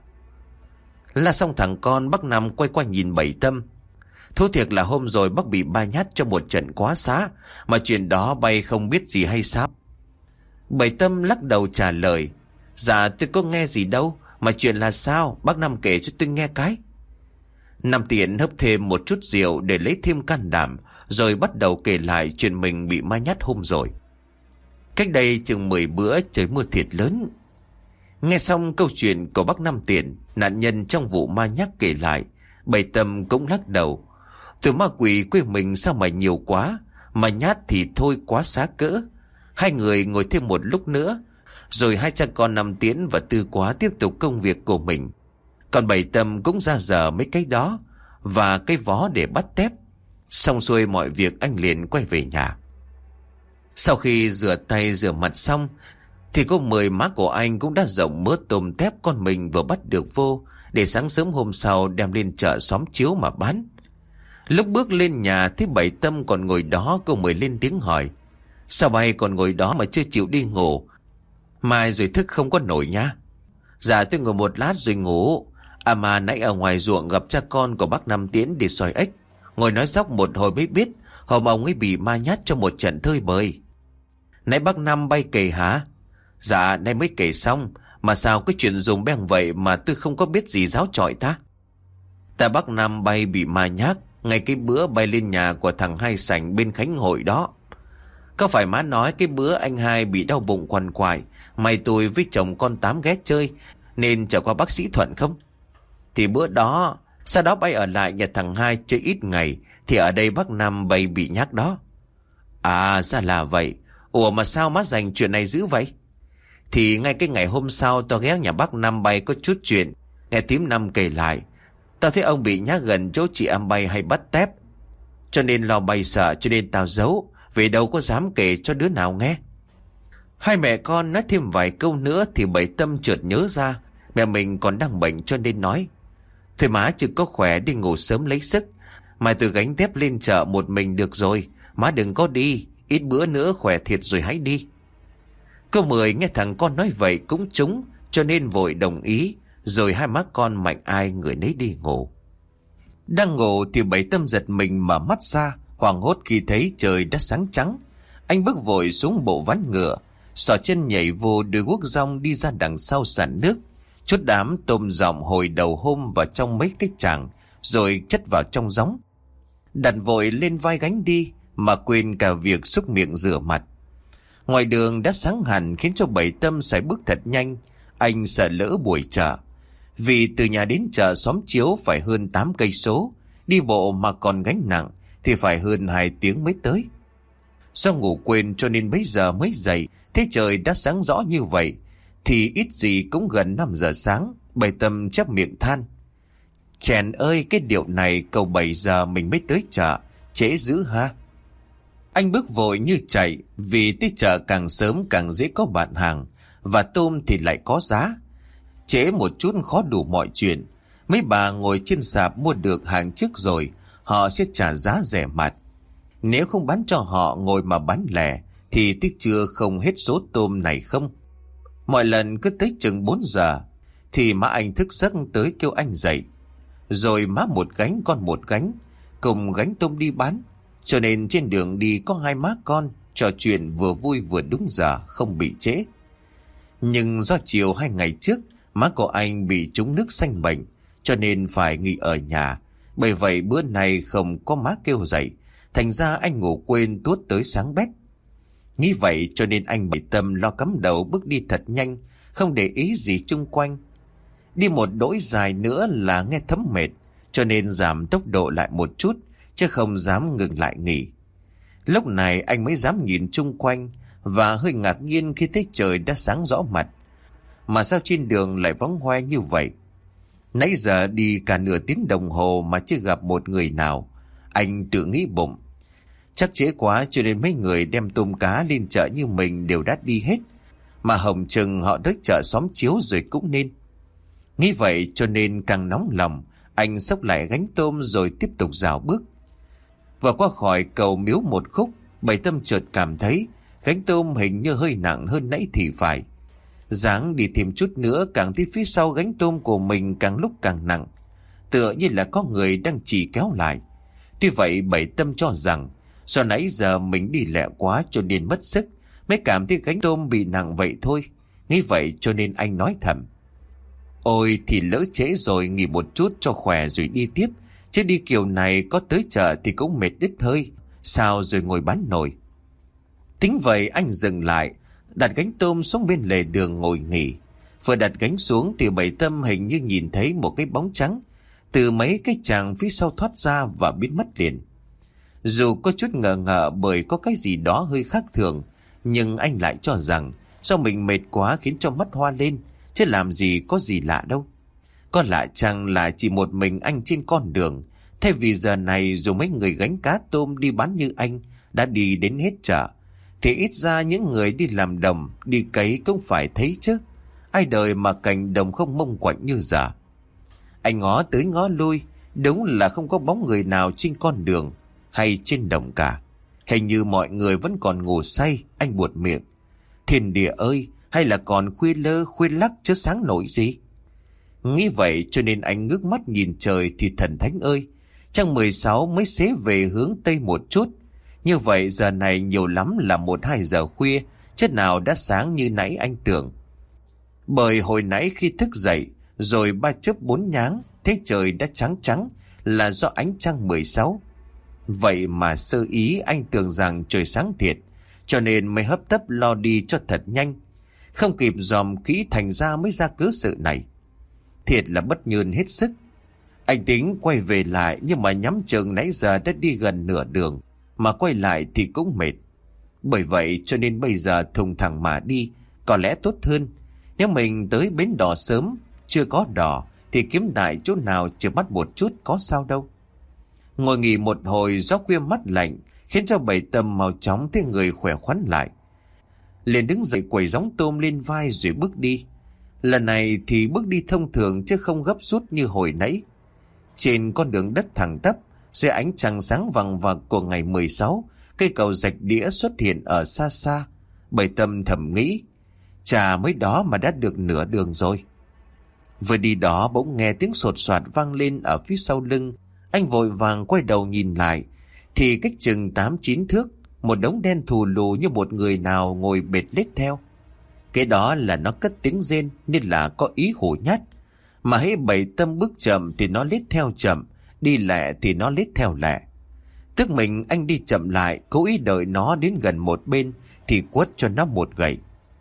La xong thằng con, bác Năm quay qua nhìn Bảy Tâm: "Thú thiệt là hôm rồi bác bị ma nhát cho một trận quá xá, mà chuyện đó bay không biết gì hay sao?" Bảy Tâm lắc đầu trả lời: "Dạ tôi có nghe gì đâu, mà chuyện là sao, bác Năm kể cho tôi nghe cái." Năm Tiền hấp thêm một chút rượu để lấy thêm can đảm, rồi bắt đầu kể lại chuyện mình bị ma nhát hôm rồi. Cách đây chừng mười bữa trời mưa thiệt lớn. Nghe xong câu chuyện của bác Năm Tiền, nạn nhân trong vụ ma nhát kể lại, Bảy Tâm cũng lắc đầu: "Tụi ma quỷ quê mình sao mà nhiều quá, mà nhát thì thôi quá xá cỡ." Hai người ngồi thêm một lúc nữa, rồi hai cha con Năm Tiến và Tư Quá tiếp tục công việc của mình. Còn Bảy Tâm cũng ra giờ mấy cái đó và cái vó để bắt tép. Xong xuôi mọi việc anh liền quay về nhà. Sau khi rửa tay rửa mặt xong thì cô mời má của anh cũng đã rộng mớ tôm tép con mình vừa bắt được vô, để sáng sớm hôm sau đem lên chợ xóm chiếu mà bán. Lúc bước lên nhà thấy Bảy Tâm còn ngồi đó, cô mới lên tiếng hỏi: "Sao bay còn ngồi đó mà chưa chịu đi ngủ? Mai rồi thức không có nổi nha." "Dạ tôi ngồi một lát rồi ngủ. À mà nãy ở ngoài ruộng gặp cha con của bác Năm Tiến đi soi ếch, ngồi nói dóc một hồi mới biết hôm ông ấy bị ma nhát cho một trận thơi bời." "Nãy bác Năm bay kể hả?" "Dạ nay mới kể xong, mà sao cái chuyện dùng beng vậy mà tôi không có biết gì giáo trọi ta?" "Ta bác Năm bay bị ma nhát ngay cái bữa bay lên nhà của thằng Hai Sảnh bên Khánh Hội đó. Có phải má nói cái bữa anh Hai bị đau bụng quằn quại, mày tôi với chồng con Tám ghé chơi nên trở qua bác sĩ Thuận không? Thì bữa đó, sau đó bay ở lại nhà thằng Hai chơi ít ngày, thì ở đây bác Năm bay bị nhát đó." "À ra là vậy. Ủa mà sao má dành chuyện này dữ vậy?" "Thì ngay cái ngày hôm sau tao ghé nhà bác Năm bay có chút chuyện, nghe thím Năm kể lại. Tao thấy ông bị nhá gần chỗ chị Am bay hay bắt tép, cho nên lo bay sợ, cho nên tao giấu, vì đâu có dám kể cho đứa nào nghe. Hai mẹ con nói thêm vài câu nữa thì Bảy Tâm chợt nhớ ra mẹ mình còn đang bệnh, cho nên nói: Thôi má chứ có khỏe, đi ngủ sớm lấy sức. Mai tôi gánh dép lên chợ một mình được rồi, má đừng có đi, ít bữa nữa khỏe thiệt rồi hãy đi. Cô Mười nghe thằng con nói vậy cũng trúng, cho nên vội đồng ý. Rồi hai má con mạnh ai người nấy đi ngủ. Đang ngủ thì Bảy Tâm giật mình mở mắt ra, hoảng hốt khi thấy trời đã sáng trắng. Anh bước vội xuống bộ ván ngựa, xỏ chân nhảy vô đôi guốc rong đi ra đằng sau sàn nước, chốt đám tôm rọng hồi đầu hôm vào trong mấy cái chàng, rồi chất vào trong gióng. Đặt vội lên vai gánh đi, mà quên cả việc xúc miệng rửa mặt. Ngoài đường đã sáng hẳn khiến cho Bảy Tâm phải bước thật nhanh. Anh sợ lỡ buổi chợ, vì từ nhà đến chợ xóm Chiếu phải hơn tám cây số, đi bộ mà còn gánh nặng thì phải hơn hai tiếng mới tới. Do ngủ quên cho nên bấy giờ mới dậy, thế trời đã sáng rõ như vậy thì ít gì cũng gần năm giờ sáng. Bảy Tâm chép miệng than: Chèn ơi, cái điệu này cầu bảy giờ mình mới tới chợ, trễ dữ ha. Anh bước vội như chạy, vì tới chợ càng sớm càng dễ có bạn hàng, và tôm thì lại có giá. Trễ một chút khó đủ mọi chuyện. Mấy bà ngồi trên sạp mua được hàng trước rồi, họ sẽ trả giá rẻ mạt. Nếu không bán cho họ ngồi mà bán lẻ thì tới trưa không hết số tôm này không. Mọi lần cứ tới chừng bốn giờ thì má anh thức giấc tới kêu anh dậy. Rồi má một gánh con một gánh, cùng gánh tôm đi bán. Cho nên trên đường đi có hai má con trò chuyện vừa vui vừa đúng giờ, không bị trễ. Nhưng do chiều hai ngày trước má của anh bị trúng nước sanh bệnh, cho nên phải nghỉ ở nhà. Bởi vậy bữa nay không có má kêu dậy, thành ra anh ngủ quên tuốt tới sáng bét. Nghĩ vậy cho nên anh Bảy Tâm lo cắm đầu bước đi thật nhanh, không để ý gì chung quanh. Đi một đỗi dài nữa là nghe thấm mệt, cho nên giảm tốc độ lại một chút, chứ không dám ngừng lại nghỉ. Lúc này anh mới dám nhìn chung quanh, và hơi ngạc nhiên khi thấy trời đã sáng rõ mặt. Mà sao trên đường lại vắng hoe như vậy? Nãy giờ đi cả nửa tiếng đồng hồ mà chưa gặp một người nào. Anh tự nghĩ bụng, chắc trễ quá cho nên mấy người đem tôm cá lên chợ như mình đều đã đi hết, mà hồng chừng họ tới chợ xóm Chiếu rồi cũng nên. Nghĩ vậy cho nên càng nóng lòng, anh xốc lại gánh tôm rồi tiếp tục rào bước. Vừa qua khỏi cầu miếu một khúc, Bảy Tâm chợt cảm thấy gánh tôm hình như hơi nặng hơn nãy thì phải. Dáng đi thêm chút nữa càng thấy phía sau gánh tôm của mình càng lúc càng nặng, tựa như là có người đang chỉ kéo lại. Tuy vậy Bảy Tâm cho rằng do nãy giờ mình đi lẹ quá cho nên mất sức, mới cảm thấy gánh tôm bị nặng vậy thôi. Nghĩ vậy cho nên anh nói thầm: Ôi thì lỡ trễ rồi, nghỉ một chút cho khỏe rồi đi tiếp, chứ đi kiểu này có tới chợ thì cũng mệt đứt hơi, sao rồi ngồi bán nổi. Tính vậy anh dừng lại, đặt gánh tôm xuống bên lề đường ngồi nghỉ. Vừa đặt gánh xuống thì Bảy Tâm hình như nhìn thấy một cái bóng trắng từ mấy cái chàng phía sau thoát ra và biến mất liền. Dù có chút ngờ ngợ bởi có cái gì đó hơi khác thường, nhưng anh lại cho rằng do mình mệt quá khiến cho mắt hoa lên, chứ làm gì có gì lạ đâu. Có lạ chăng là chỉ một mình anh trên con đường, thay vì giờ này dù mấy người gánh cá tôm đi bán như anh đã đi đến hết chợ, thì ít ra những người đi làm đồng, đi cấy cũng phải thấy chứ. Ai đời mà cảnh đồng không mông quạnh như giờ. Anh ngó tới ngó lui, đúng là không có bóng người nào trên con đường hay trên đồng cả. Hình như mọi người vẫn còn ngủ say. Anh buột miệng: Thiên địa ơi, hay là còn khuya lơ khuya lắc chứ sáng nổi gì. Nghĩ vậy cho nên anh ngước mắt nhìn trời thì thần thánh ơi, trăng mười sáu mới xế về hướng tây một chút. Như vậy giờ này nhiều lắm là một hai giờ khuya, chứ nào đã sáng như nãy anh tưởng. Bởi hồi nãy khi thức dậy rồi ba chớp bốn nháng, thấy trời đã trắng trắng là do ánh trăng mười sáu. Vậy mà sơ ý anh tưởng rằng trời sáng thiệt, cho nên mới hấp tấp lo đi cho thật nhanh, không kịp dòm kỹ thành ra mới ra cớ sự này. Thiệt là bất nhơn hết sức. Anh tính quay về lại, nhưng mà nhắm chừng nãy giờ đã đi gần nửa đường, mà quay lại thì cũng mệt. Bởi vậy cho nên bây giờ thùng thẳng mà đi có lẽ tốt hơn. Nếu mình tới bến đò sớm, chưa có đò thì kiếm đại chỗ nào chưa bắt một chút có sao đâu. Ngồi nghỉ một hồi, gió khuya mát lạnh khiến cho Bảy Tâm mau chóng thấy người khỏe khoắn lại. Liền đứng dậy quẩy gióng tôm lên vai rồi bước đi. Lần này thì bước đi thông thường chứ không gấp rút như hồi nãy. Trên con đường đất thẳng tắp, dưới ánh trăng sáng vằng vặc của ngày mười sáu, cây cầu rạch đĩa xuất hiện ở xa xa. Bảy Tâm thầm nghĩ, chà, mới đó mà đã được nửa đường rồi. Vừa đi đó bỗng nghe tiếng sột soạt vang lên ở phía sau lưng. Anh vội vàng quay đầu nhìn lại, thì cách chừng tám chín thước, một đống đen thù lù như một người nào ngồi bệt lết theo. Cái đó là nó cất tiếng rên nên là có ý hổ nhát. Mà hễ Bảy Tâm bước chậm thì nó lết theo chậm, đi lẹ thì nó lết theo lẹ. Tức mình anh đi chậm lại, cố ý đợi nó đến gần một bên thì quất cho nó một gậy.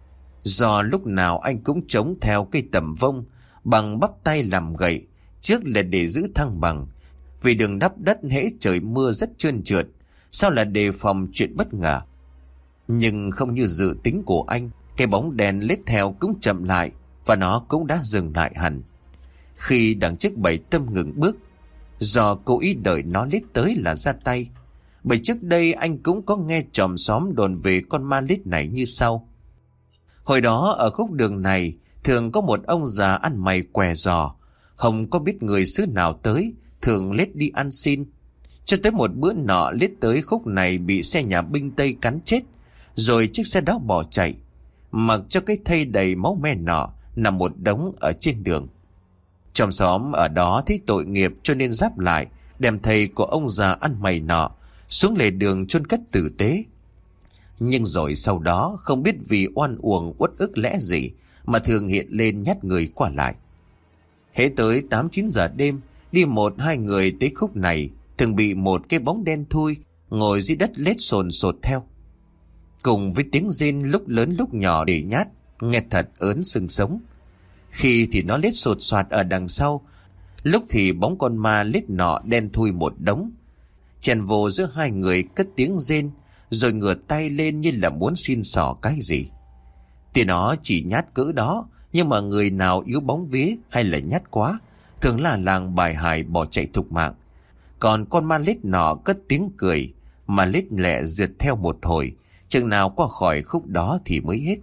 Do lúc nào anh cũng chống theo cây tầm vông bằng bắp tay làm gậy, trước là để giữ thăng bằng, vì đường đắp đất hễ trời mưa rất trơn trượt, sau là đề phòng chuyện bất ngờ. Nhưng không như dự tính của anh, cái bóng đèn lết theo cũng chậm lại và nó cũng đã dừng lại hẳn. Khi đằng trước Bảy Tâm ngừng bước, do cố ý đợi nó lết tới là ra tay. Bởi trước đây anh cũng có nghe chòm xóm đồn về con ma lết này như sau. Hồi đó ở khúc đường này thường có một ông già ăn mày què giò, không có biết người xứ nào tới, thường lết đi ăn xin. Cho tới một bữa nọ lết tới khúc này bị xe nhà binh Tây cắn chết, rồi chiếc xe đó bỏ chạy, mặc cho cái thây đầy máu me nọ nằm một đống ở trên đường. Trong xóm ở đó thấy tội nghiệp cho nên giáp lại, đem thây của ông già ăn mày nọ xuống lề đường chôn cất tử tế. Nhưng rồi sau đó không biết vì oan uổng uất ức lẽ gì mà thường hiện lên nhát người qua lại. Hễ tới tám chín giờ đêm, đi một hai người tới khúc này thường bị một cái bóng đen thui ngồi dưới đất lết sồn sột theo, cùng với tiếng rên lúc lớn lúc nhỏ để nhát, nghe thật ớn xương sống. Khi thì nó lết sột soạt ở đằng sau, lúc thì bóng con ma lết nọ đen thui một đống, chèn vô giữa hai người cất tiếng rên, rồi ngửa tay lên như là muốn xin xỏ cái gì. Thì nó chỉ nhát cỡ đó, nhưng mà người nào yếu bóng vía hay là nhát quá thường là làng bài hài bỏ chạy thục mạng. Còn con ma lết nọ cất tiếng cười, mà lết lẹ rượt theo một hồi, chừng nào qua khỏi khúc đó thì mới hết.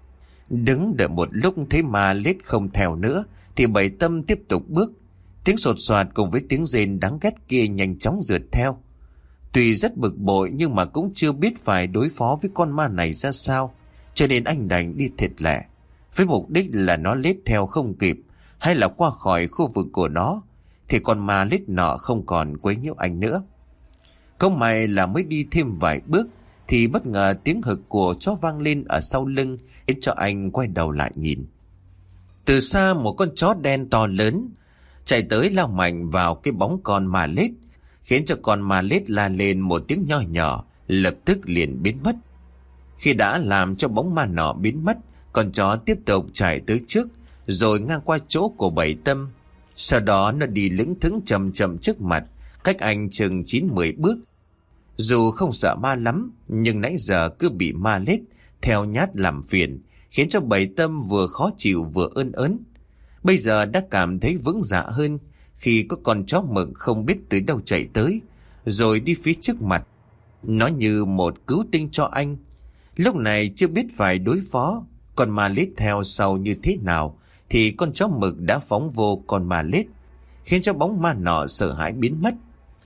Đứng đợi một lúc thấy ma lết không theo nữa thì Bảy Tâm tiếp tục bước. Tiếng sột soạt cùng với tiếng rên đáng ghét kia nhanh chóng rượt theo. Tuy rất bực bội nhưng mà cũng chưa biết phải đối phó với con ma này ra sao, cho nên anh đành đi thiệt lẹ, với mục đích là nó lết theo không kịp hay là qua khỏi khu vực của nó thì con ma lết nọ không còn quấy nhiễu anh nữa. Không may là mới đi thêm vài bước thì bất ngờ tiếng hực của chó vang lên ở sau lưng, khiến cho anh quay đầu lại nhìn. Từ xa một con chó đen to lớn chạy tới lao mạnh vào cái bóng con ma lết, khiến cho con ma lết la lên một tiếng nho nhỏ, lập tức liền biến mất. Khi đã làm cho bóng ma nọ biến mất, con chó tiếp tục chạy tới trước, rồi ngang qua chỗ của Bảy Tâm. Sau đó nó đi lững thững chậm chậm trước mặt, cách anh chừng chín mười bước. Dù không sợ ma lắm, nhưng nãy giờ cứ bị ma lết theo nhát làm phiền, khiến cho Bảy Tâm vừa khó chịu vừa ơn ớn. Bây giờ đã cảm thấy vững dạ hơn khi có con chó mực không biết từ đâu chạy tới, rồi đi phía trước mặt. Nó như một cứu tinh cho anh. Lúc này chưa biết phải đối phó con ma lết theo sau như thế nào, thì con chó mực đã phóng vô con ma lết, khiến cho bóng ma nọ sợ hãi biến mất.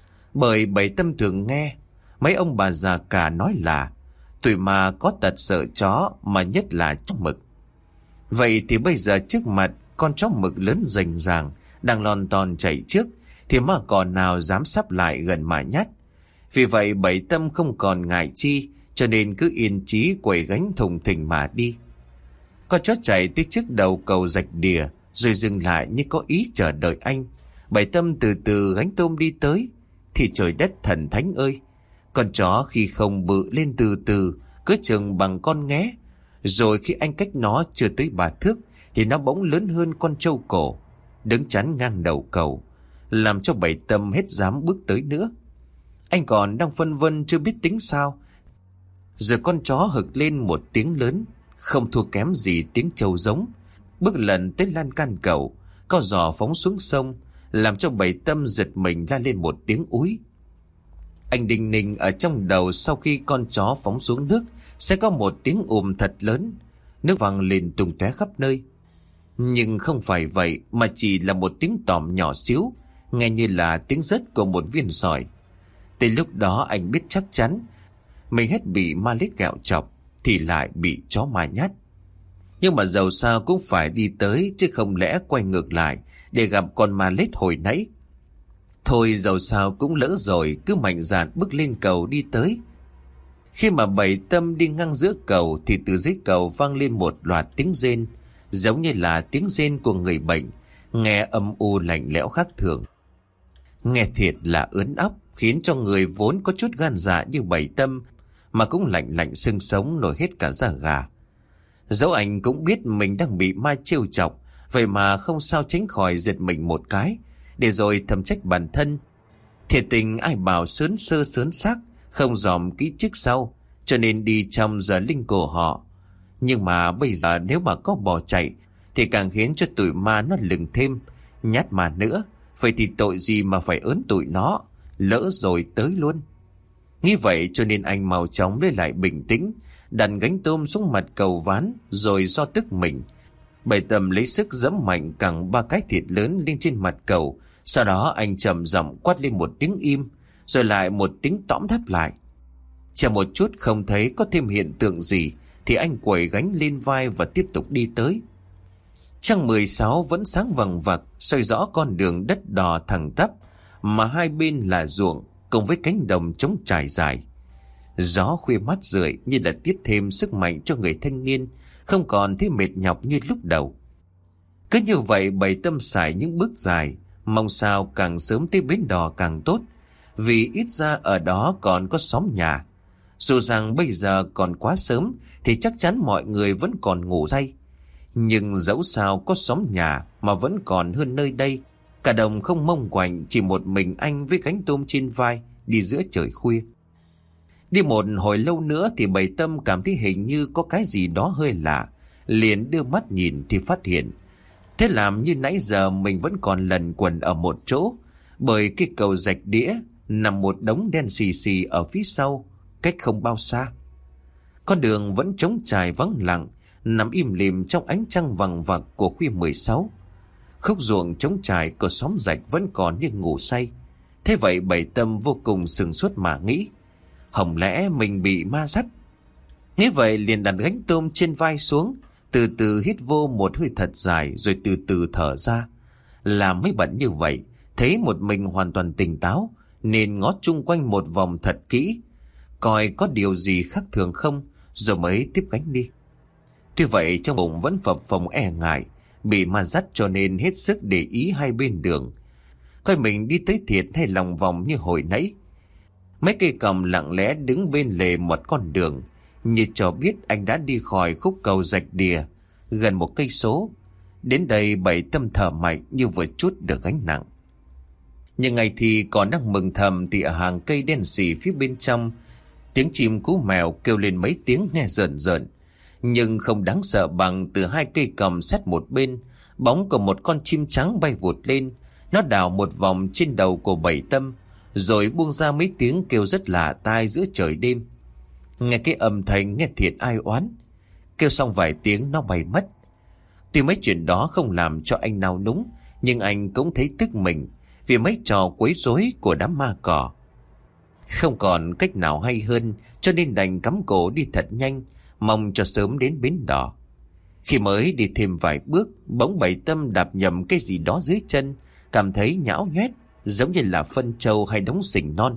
Bởi Bảy Tâm thường nghe mấy ông bà già cả nói là tuổi ma có tật sợ chó, mà nhất là chó mực. Vậy thì bây giờ trước mặt con chó mực lớn rành ràng đang lon ton chạy trước, thì ma cò nào dám sắp lại gần mà nhát. Vì vậy Bảy Tâm không còn ngại chi, cho nên cứ yên chí quẩy gánh thùng thình mà đi. Con chó chạy tới trước đầu cầu rạch đìa, rồi dừng lại như có ý chờ đợi anh. Bảy Tâm từ từ gánh tôm đi tới. Thì trời đất thần thánh ơi! Con chó khi không bự lên từ từ, cứ chừng bằng con nghé. Rồi khi anh cách nó chưa tới ba thước, thì nó bỗng lớn hơn con trâu cổ, đứng chắn ngang đầu cầu, làm cho Bảy Tâm hết dám bước tới nữa. Anh còn đang phân vân chưa biết tính sao, rồi con chó hực lên một tiếng lớn, không thua kém gì tiếng trâu giống, bước lần tới lan can cầu, co giò phóng xuống sông, làm cho Bảy Tâm giật mình la lên một tiếng úi. Anh đinh ninh ở trong đầu sau khi con chó phóng xuống nước sẽ có một tiếng ùm thật lớn, nước văng lên tung tóe khắp nơi. Nhưng không phải vậy, mà chỉ là một tiếng tòm nhỏ xíu, nghe như là tiếng rớt của một viên sỏi. Tới lúc đó anh biết chắc chắn mình hết bị ma lết gạo chọc thì lại bị chó ma nhát. Nhưng mà dầu sao cũng phải đi tới, chứ không lẽ quay ngược lại để gặp con ma lết hồi nãy. Thôi dầu sao cũng lỡ rồi, cứ mạnh dạn bước lên cầu đi tới. Khi mà Bảy Tâm đi ngang giữa cầu thì từ dưới cầu vang lên một loạt tiếng rên, giống như là tiếng rên của người bệnh, nghe âm u lạnh lẽo khác thường. Nghe thiệt là ớn óc, khiến cho người vốn có chút gan dạ như Bảy Tâm mà cũng lạnh lạnh xương sống, nổi hết cả da gà. Dẫu anh cũng biết mình đang bị ma trêu chọc, vậy mà không sao tránh khỏi giật mình một cái, để rồi thầm trách bản thân. Thiệt tình ai bảo sớn sơ sớn xác, không dòm kỹ trước sau, cho nên đi trong giờ linh cổ họ. Nhưng mà bây giờ nếu mà có bỏ chạy thì càng khiến cho tụi ma nó lừng thêm, nhát mà nữa. Vậy thì tội gì mà phải ớn tụi nó, lỡ rồi tới luôn. Nghĩ vậy cho nên anh mau chóng lấy lại bình tĩnh, đặt gánh tôm xuống mặt cầu ván, rồi do tức mình, Bảy Tâm lấy sức giẫm mạnh cẳng ba cái thịt lớn lên trên mặt cầu. Sau đó anh trầm giọng quát lên một tiếng im, rồi lại một tiếng tõm đáp lại. Chờ một chút không thấy có thêm hiện tượng gì thì anh quẩy gánh lên vai và tiếp tục đi tới. Trăng mười sáu vẫn sáng vằng vặc, soi rõ con đường đất đỏ thẳng tắp, mà hai bên là ruộng cùng với cánh đồng trống trải dài. Gió khuya mát rượi như là tiếp thêm sức mạnh cho người thanh niên, không còn thấy mệt nhọc như lúc đầu. Cứ như vậy Bảy Tâm xài những bước dài, mong sao càng sớm tới bến đò càng tốt, vì ít ra ở đó còn có xóm nhà. Dù rằng bây giờ còn quá sớm thì chắc chắn mọi người vẫn còn ngủ say, nhưng dẫu sao có xóm nhà mà vẫn còn hơn nơi đây. Cả đồng không mông quạnh, chỉ một mình anh với gánh tôm trên vai đi giữa trời khuya. Đi một hồi lâu nữa thì Bảy Tâm cảm thấy hình như có cái gì đó hơi lạ, liền đưa mắt nhìn thì phát hiện thế làm như nãy giờ mình vẫn còn lẩn quẩn ở một chỗ, bởi cái cầu rạch đĩa nằm một đống đen xì xì ở phía sau, cách không bao xa. Con đường vẫn trống trải vắng lặng, nằm im lìm trong ánh trăng vằng vặc của khuya mười sáu. Khúc ruộng trống trải của xóm rạch vẫn còn như ngủ say. Thế vậy Bảy Tâm vô cùng sừng sốt mà nghĩ, không lẽ mình bị ma dắt? Nghĩ vậy liền đặt gánh tôm trên vai xuống, từ từ hít vô một hơi thật dài, rồi từ từ thở ra. Làm mấy bận như vậy, thấy một mình hoàn toàn tỉnh táo, nên ngó chung quanh một vòng thật kỹ, coi có điều gì khác thường không, rồi mới tiếp gánh đi. Tuy vậy trong bụng vẫn phập phồng e ngại bị ma dắt, cho nên hết sức để ý hai bên đường, coi mình đi tới thiệt hay lòng vòng như hồi nãy. Mấy cây còng lặng lẽ đứng bên lề một con đường, như cho biết anh đã đi khỏi khúc cầu rạch đìa gần một cây số. Đến đây Bảy Tâm thở mạnh như vừa trút được gánh nặng. Nhưng ngày thì còn đang mừng thầm thì ở hàng cây đen xì phía bên trong, tiếng chim cú mèo kêu lên mấy tiếng nghe rợn rợn, nhưng không đáng sợ bằng từ hai cây còng sát một bên, bóng của một con chim trắng bay vụt lên. Nó đảo một vòng trên đầu của Bảy Tâm, rồi buông ra mấy tiếng kêu rất lạ tai giữa trời đêm. Nghe cái âm thanh nghe thiệt ai oán. Kêu xong vài tiếng nó bay mất. Tuy mấy chuyện đó không làm cho anh nao núng, nhưng anh cũng thấy tức mình vì mấy trò quấy rối của đám ma cỏ. Không còn cách nào hay hơn, cho nên đành cắm cổ đi thật nhanh, mong cho sớm đến bến đò. Khi mới đi thêm vài bước, bỗng Bảy Tâm đạp nhầm cái gì đó dưới chân, cảm thấy nhão nhoét, giống như là phân trâu hay đống sình non.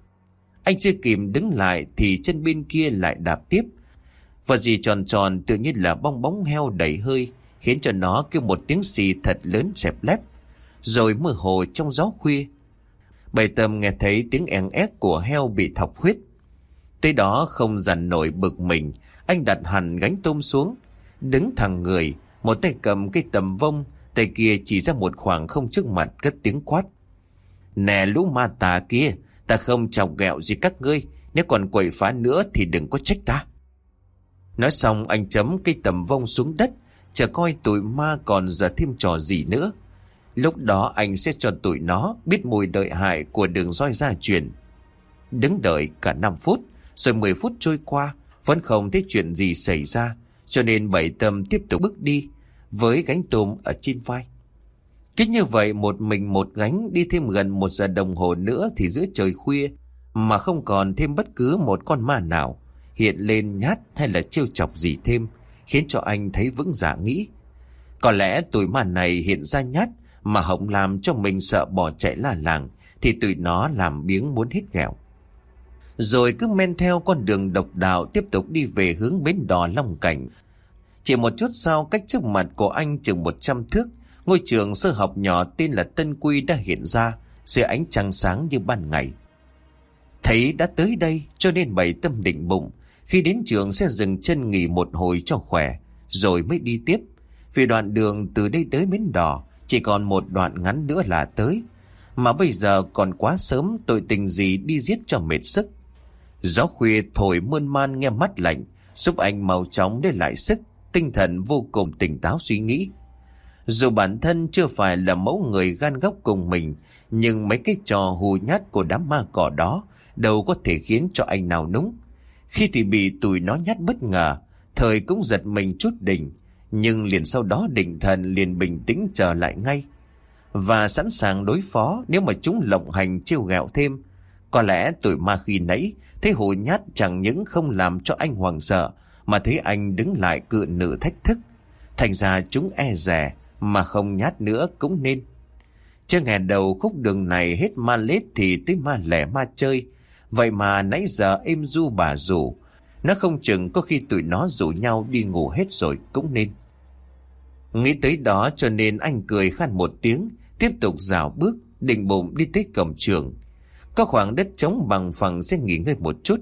Anh chưa kịp đứng lại thì chân bên kia lại đạp tiếp. Vật gì tròn tròn tự nhiên là bong bóng heo đầy hơi, khiến cho nó kêu một tiếng xì thật lớn xẹp lép, rồi mơ hồ trong gió khuya. Bảy Tâm nghe thấy tiếng èn ép của heo bị thọc huyết. Tới đó không dằn nổi bực mình, anh đặt hẳn gánh tôm xuống, đứng thẳng người, một tay cầm cây tầm vông, tay kia chỉ ra một khoảng không trước mặt, cất tiếng quát: "Nè lũ ma tà kia, ta không chọc ghẹo gì các ngươi, nếu còn quậy phá nữa thì đừng có trách ta." Nói xong anh chấm cây tầm vông xuống đất, chờ coi tụi ma còn giờ thêm trò gì nữa. Lúc đó anh sẽ cho tụi nó biết mùi đợi hại của đường roi gia truyền. Đứng đợi cả năm phút, rồi mười phút trôi qua, vẫn không thấy chuyện gì xảy ra, cho nên Bảy Tâm tiếp tục bước đi với gánh tôm ở trên vai. Cứ như vậy một mình một gánh đi thêm gần một giờ đồng hồ nữa thì giữa trời khuya mà không còn thêm bất cứ một con ma nào hiện lên nhát hay là trêu chọc gì thêm, khiến cho anh thấy vững dạ nghĩ. Có lẽ tụi ma này hiện ra nhát mà Hồng làm cho mình sợ bỏ chạy la làng, thì tụi nó làm biếng muốn hết ghẹo. Rồi cứ men theo con đường độc đạo tiếp tục đi về hướng bến đò Long Cảnh. Chỉ một chút sau, cách trước mặt của anh chừng một trăm thước, ngôi trường sơ học nhỏ tên là Tân Quy đã hiện ra dưới ánh trăng sáng như ban ngày. Thấy đã tới đây cho nên Bảy Tâm định bụng, khi đến trường sẽ dừng chân nghỉ một hồi cho khỏe, rồi mới đi tiếp. Vì đoạn đường từ đây tới bến đò chỉ còn một đoạn ngắn nữa là tới, mà bây giờ còn quá sớm, tội tình gì đi giết cho mệt sức. Gió khuya thổi mơn man nghe mắt lạnh, giúp anh mau chóng lấy lại sức, tinh thần vô cùng tỉnh táo suy nghĩ. Dù bản thân chưa phải là mẫu người gan góc cùng mình, nhưng mấy cái trò hù nhát của đám ma cỏ đó đâu có thể khiến cho anh nào núng. Khi thì bị tụi nó nhát bất ngờ, thời cũng giật mình chút đỉnh, nhưng liền sau đó định thần liền bình tĩnh trở lại ngay, và sẵn sàng đối phó nếu mà chúng lộng hành trêu ghẹo thêm. Có lẽ tụi ma khi nãy thấy hù nhát chẳng những không làm cho anh hoảng sợ, mà thấy anh đứng lại cự nữ thách thức, thành ra chúng e dè mà không nhát nữa cũng nên. Chưa nghe đầu khúc đường này hết ma lết thì tới ma lẻ ma chơi, vậy mà nãy giờ êm du bà rủ, nó không chừng có khi tụi nó rủ nhau đi ngủ hết rồi cũng nên. Nghĩ tới đó cho nên anh cười khan một tiếng, tiếp tục dạo bước, định bụng đi tới cổng trường. Có khoảng đất trống bằng phẳng sẽ nghỉ ngơi một chút.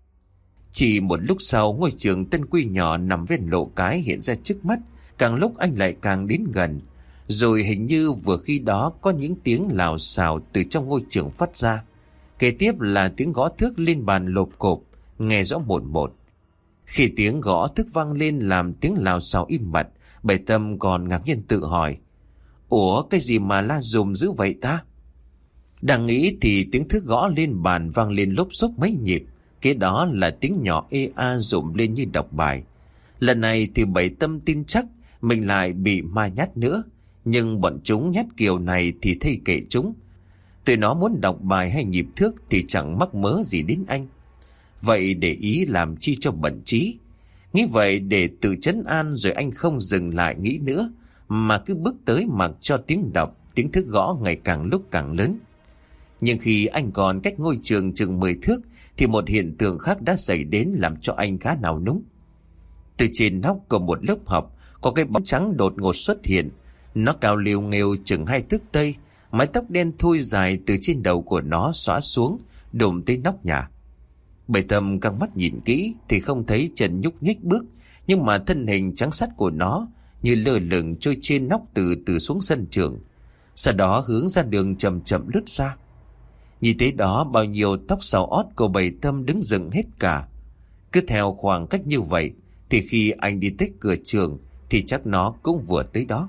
Chỉ một lúc sau, ngôi trường Tân Quy nhỏ nằm ven lộ cái hiện ra trước mắt, càng lúc anh lại càng đến gần. Rồi hình như vừa khi đó có những tiếng lào xào từ trong ngôi trường phát ra. Kế tiếp là tiếng gõ thước lên bàn lộp cộp, nghe rõ một một. Khi tiếng gõ thước vang lên làm tiếng lào xào im bặt, Bảy Tâm còn ngạc nhiên tự hỏi: ủa, cái gì mà la dùm dữ vậy ta? Đang nghĩ thì tiếng thước gõ lên bàn vang lên lốp xốp mấy nhịp. Kế đó là tiếng nhỏ ê a rụng lên như đọc bài. Lần này thì Bảy Tâm tin chắc mình lại bị ma nhát nữa, nhưng bọn chúng nhát kiểu này thì thay kệ chúng. Tụi nó muốn đọc bài hay nhịp thước thì chẳng mắc mớ gì đến anh. Vậy để ý làm chi cho bận trí. Nghĩ vậy để tự trấn an, rồi anh không dừng lại nghĩ nữa, mà cứ bước tới mặc cho tiếng đọc, tiếng thước gõ ngày càng lúc càng lớn. Nhưng khi anh còn cách ngôi trường chừng mười thước thì một hiện tượng khác đã xảy đến làm cho anh khá nào núng. Từ trên nóc của một lớp học có cái bóng trắng đột ngột xuất hiện. Nó cao liều nghêu chừng hai thước tây, mái tóc đen thui dài từ trên đầu của nó xõa xuống đùm tới nóc nhà. Bảy Tâm căng mắt nhìn kỹ thì không thấy chân nhúc nhích bước, nhưng mà thân hình trắng sắt của nó như lơ lửng trôi trên nóc từ từ xuống sân trường, sau đó hướng ra đường chậm chậm lướt ra. Nhìn thấy đó, bao nhiêu tóc xào ót của Bảy Tâm đứng dựng hết cả. Cứ theo khoảng cách như vậy thì khi anh đi tới cửa trường thì chắc nó cũng vừa tới đó.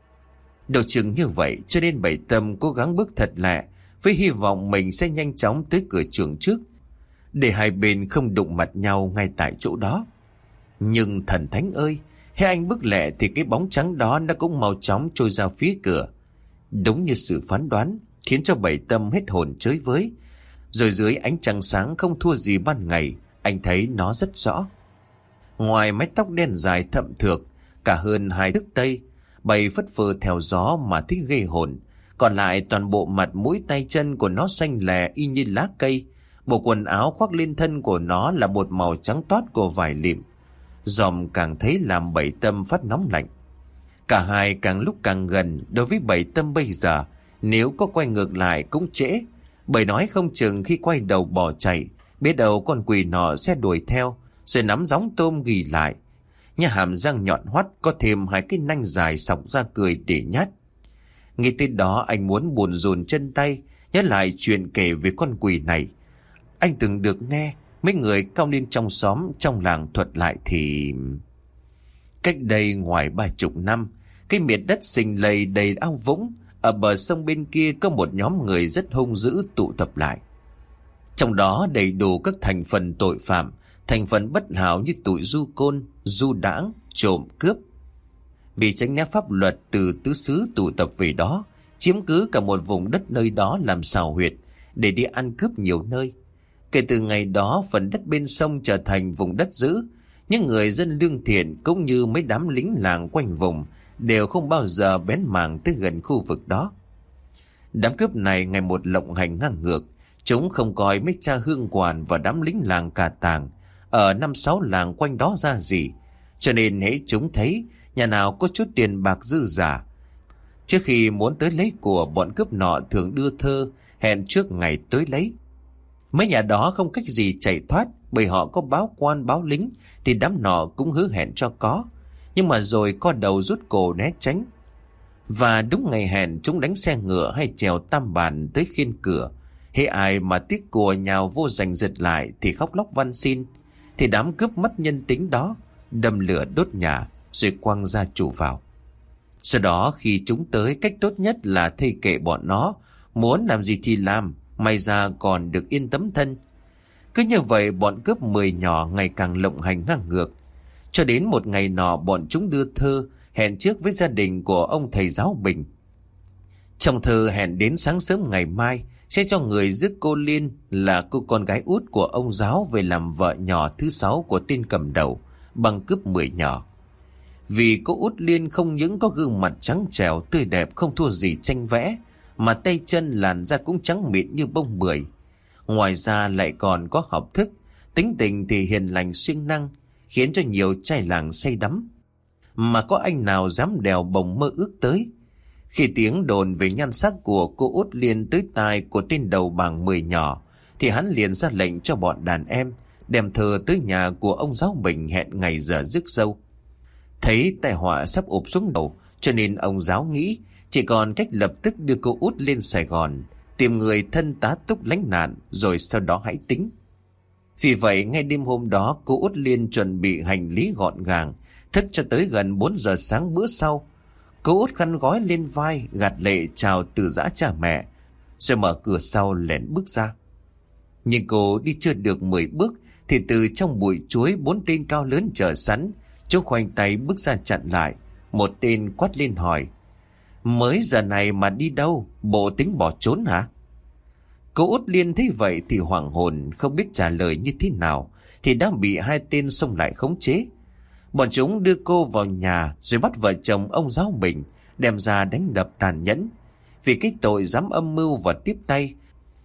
Đầu chừng như vậy cho nên Bảy Tâm cố gắng bước thật lẹ, với hy vọng mình sẽ nhanh chóng tới cửa trường trước, để hai bên không đụng mặt nhau ngay tại chỗ đó. Nhưng thần thánh ơi, hễ anh bước lẹ thì cái bóng trắng đó nó cũng mau chóng trôi ra phía cửa. Đúng như sự phán đoán, khiến cho Bảy Tâm hết hồn chới với. Rồi dưới ánh trăng sáng không thua gì ban ngày, anh thấy nó rất rõ. Ngoài mái tóc đen dài thậm thược, cả hơn hai thước tây, bay phất phơ theo gió mà thích ghê hồn. Còn lại toàn bộ mặt mũi tay chân của nó xanh lè y như lá cây. Bộ quần áo khoác lên thân của nó là một màu trắng toát của vải lịm. Dòm càng thấy làm Bảy Tâm phát nóng lạnh. Cả hai càng lúc càng gần. Đối với Bảy Tâm bây giờ, nếu có quay ngược lại cũng trễ, bởi nói không chừng khi quay đầu bỏ chạy, biết đâu con quỷ nọ sẽ đuổi theo, rồi nắm gióng tôm ghì lại. Nhà hàm răng nhọn hoắt, có thêm hai cái nanh dài sọc ra cười để nhát. Nghĩ tới đó anh muốn buồn dồn chân tay, nhớ lại chuyện kể về con quỷ này. Anh từng được nghe mấy người cao niên trong xóm, trong làng thuật lại thì... Cách đây ngoài ba chục năm, cái miệt đất xình lầy đầy ao vũng, ở bờ sông bên kia có một nhóm người rất hung dữ tụ tập lại. Trong đó đầy đủ các thành phần tội phạm, thành phần bất hảo như tụi du côn, du đãng, trộm, cướp. Vì tránh né pháp luật, từ tứ xứ tụ tập về đó, chiếm cứ cả một vùng đất nơi đó làm xào huyệt để đi ăn cướp nhiều nơi. Kể từ ngày đó, phần đất bên sông trở thành vùng đất dữ. Những người dân lương thiện cũng như mấy đám lính làng quanh vùng đều không bao giờ bén mảng tới gần khu vực đó. Đám cướp này ngày một lộng hành ngang ngược. Chúng không coi mấy cha hương quản và đám lính làng cà tàng ở năm sáu làng quanh đó ra gì. Cho nên hễ chúng thấy nhà nào có chút tiền bạc dư giả, trước khi muốn tới lấy của, bọn cướp nọ thường đưa thơ hẹn trước ngày tới lấy. Mấy nhà đó không cách gì chạy thoát, bởi họ có báo quan báo lính thì đám nọ cũng hứa hẹn cho có, nhưng mà rồi co đầu rút cổ né tránh. Và đúng ngày hẹn, chúng đánh xe ngựa hay chèo tam bàn tới khiên cửa. Hễ ai mà tiếc của nhào vô giành giật lại thì khóc lóc van xin, thì đám cướp mất nhân tính đó đâm lửa đốt nhà rồi quăng gia chủ vào. Sau đó khi chúng tới, cách tốt nhất là thây kệ bọn nó, muốn làm gì thì làm, may ra còn được yên tấm thân. Cứ như vậy bọn cướp mười nhỏ ngày càng lộng hành ngang ngược. Cho đến một ngày nọ, bọn chúng đưa thơ hẹn trước với gia đình của ông thầy giáo Bình. Trong thơ hẹn đến sáng sớm ngày mai sẽ cho người rước cô Liên, là cô con gái út của ông giáo, về làm vợ nhỏ thứ sáu của tên cầm đầu, bằng cướp mười nhỏ. Vì cô út Liên không những có gương mặt trắng trẻo tươi đẹp không thua gì tranh vẽ, mà tay chân làn da cũng trắng mịn như bông bưởi. Ngoài ra lại còn có học thức, tính tình thì hiền lành siêng năng, khiến cho nhiều trai làng say đắm. Mà có anh nào dám đèo bồng mơ ước tới. Khi tiếng đồn về nhan sắc của cô út Liên tới tai của tên đầu bảng mười nhỏ, thì hắn liền ra lệnh cho bọn đàn em đem thơ tới nhà của ông giáo Bình hẹn ngày giờ rước dâu. Thấy tai họa sắp ụp xuống đầu, cho nên ông giáo nghĩ chỉ còn cách lập tức đưa cô út lên Sài Gòn, tìm người thân tá túc lánh nạn, rồi sau đó hãy tính. Vì vậy ngay đêm hôm đó, cô út Liên chuẩn bị hành lý gọn gàng, thức cho tới gần bốn giờ sáng bữa sau. Cô út khăn gói lên vai, gạt lệ chào từ giã cha mẹ, rồi mở cửa sau lén bước ra. Nhưng cô đi chưa được mười bước thì từ trong bụi chuối, bốn tên cao lớn chờ sẵn, chúng khoanh tay bước ra chặn lại. Một tên quát lên hỏi: "Mới giờ này mà đi đâu? Bộ tính bỏ trốn hả?" Cô út Liên thấy vậy thì hoảng hồn, không biết trả lời như thế nào, thì đã bị hai tên xông lại khống chế. Bọn chúng đưa cô vào nhà rồi bắt vợ chồng ông giáo Bình đem ra đánh đập tàn nhẫn vì cái tội dám âm mưu và tiếp tay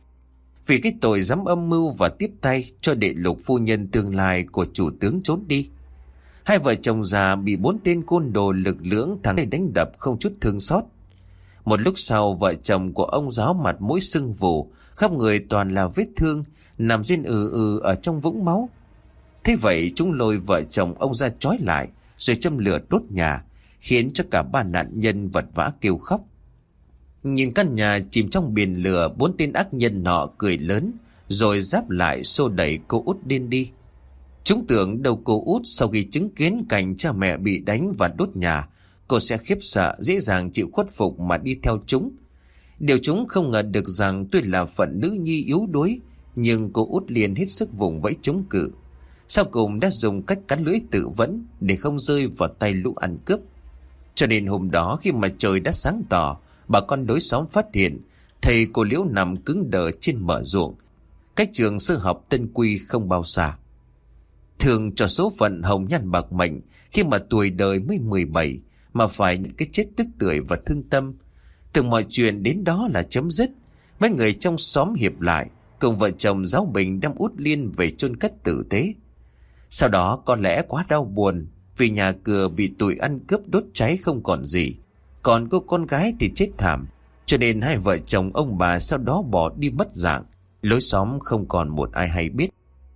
vì cái tội dám âm mưu và tiếp tay cho đệ lục phu nhân tương lai của chủ tướng trốn đi. Hai vợ chồng già bị bốn tên côn đồ lực lưỡng thẳng tay đánh đập không chút thương xót. Một lúc sau, vợ chồng của ông giáo mặt mũi sưng vù, khắp người toàn là vết thương, nằm rên ừ ừ ở trong vũng máu. Thế vậy chúng lôi vợ chồng ông ra trói lại rồi châm lửa đốt nhà, khiến cho cả ba nạn nhân vật vã kêu khóc. Nhìn căn nhà chìm trong biển lửa, bốn tên ác nhân nọ cười lớn rồi giáp lại xô đẩy cô út Liên đi. Chúng tưởng đầu cô út sau khi chứng kiến cảnh cha mẹ bị đánh và đốt nhà, cô sẽ khiếp sợ dễ dàng chịu khuất phục mà đi theo chúng. Điều chúng không ngờ được rằng tuy là phận nữ nhi yếu đuối, nhưng cô út Liên hết sức vùng vẫy chống cự. Sau cùng đã dùng cách cắn lưỡi tự vẫn để không rơi vào tay lũ ăn cướp. Cho nên hôm đó khi mà trời đã sáng tỏ, bà con đối xóm phát hiện thầy cô Liễu nằm cứng đờ trên mở ruộng, cách trường sơ học Tân Quy không bao xa. Thường cho số phận hồng nhan bạc mệnh khi mà tuổi đời mới mười bảy mà phải những cái chết tức tưởi và thương tâm. Tưởng mọi chuyện đến đó là chấm dứt, mấy người trong xóm hiệp lại cùng vợ chồng giáo Bình đem út Liên về chôn cất tử tế. Sau đó có lẽ quá đau buồn vì nhà cửa bị tụi ăn cướp đốt cháy không còn gì, còn cô con gái thì chết thảm, cho nên hai vợ chồng ông bà sau đó bỏ đi mất dạng, lối xóm không còn một ai hay biết.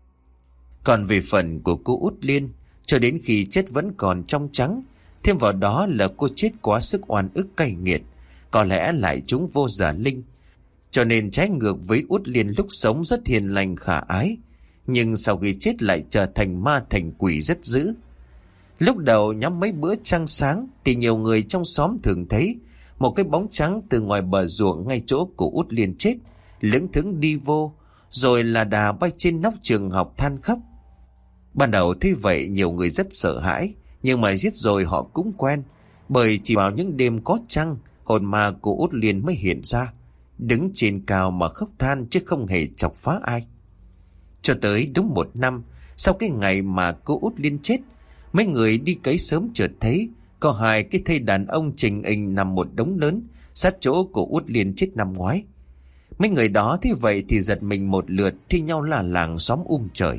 Còn về phần của cô út Liên, cho đến khi chết vẫn còn trong trắng, thêm vào đó là cô chết quá sức oan ức cay nghiệt, có lẽ lại chúng vô giả linh, cho nên trái ngược với út Liên lúc sống rất hiền lành khả ái, nhưng sau khi chết lại trở thành ma thành quỷ rất dữ. Lúc đầu nhắm mấy bữa trăng sáng thì nhiều người trong xóm thường thấy một cái bóng trắng từ ngoài bờ ruộng ngay chỗ của Út Liên chết, lững thững đi vô, rồi là đà bay trên nóc trường học than khóc. Ban đầu thấy vậy nhiều người rất sợ hãi, nhưng mà giết rồi họ cũng quen, bởi chỉ vào những đêm có trăng, hồn ma của Út Liên mới hiện ra, đứng trên cao mà khóc than chứ không hề chọc phá ai. Cho tới đúng một năm sau cái ngày mà cô Út Liên chết, mấy người đi cấy sớm chợt thấy có hai cái thây đàn ông trình hình nằm một đống lớn sát chỗ của Út Liên chết năm ngoái. Mấy người đó thấy vậy thì giật mình một lượt, thi nhau là làng xóm um trời.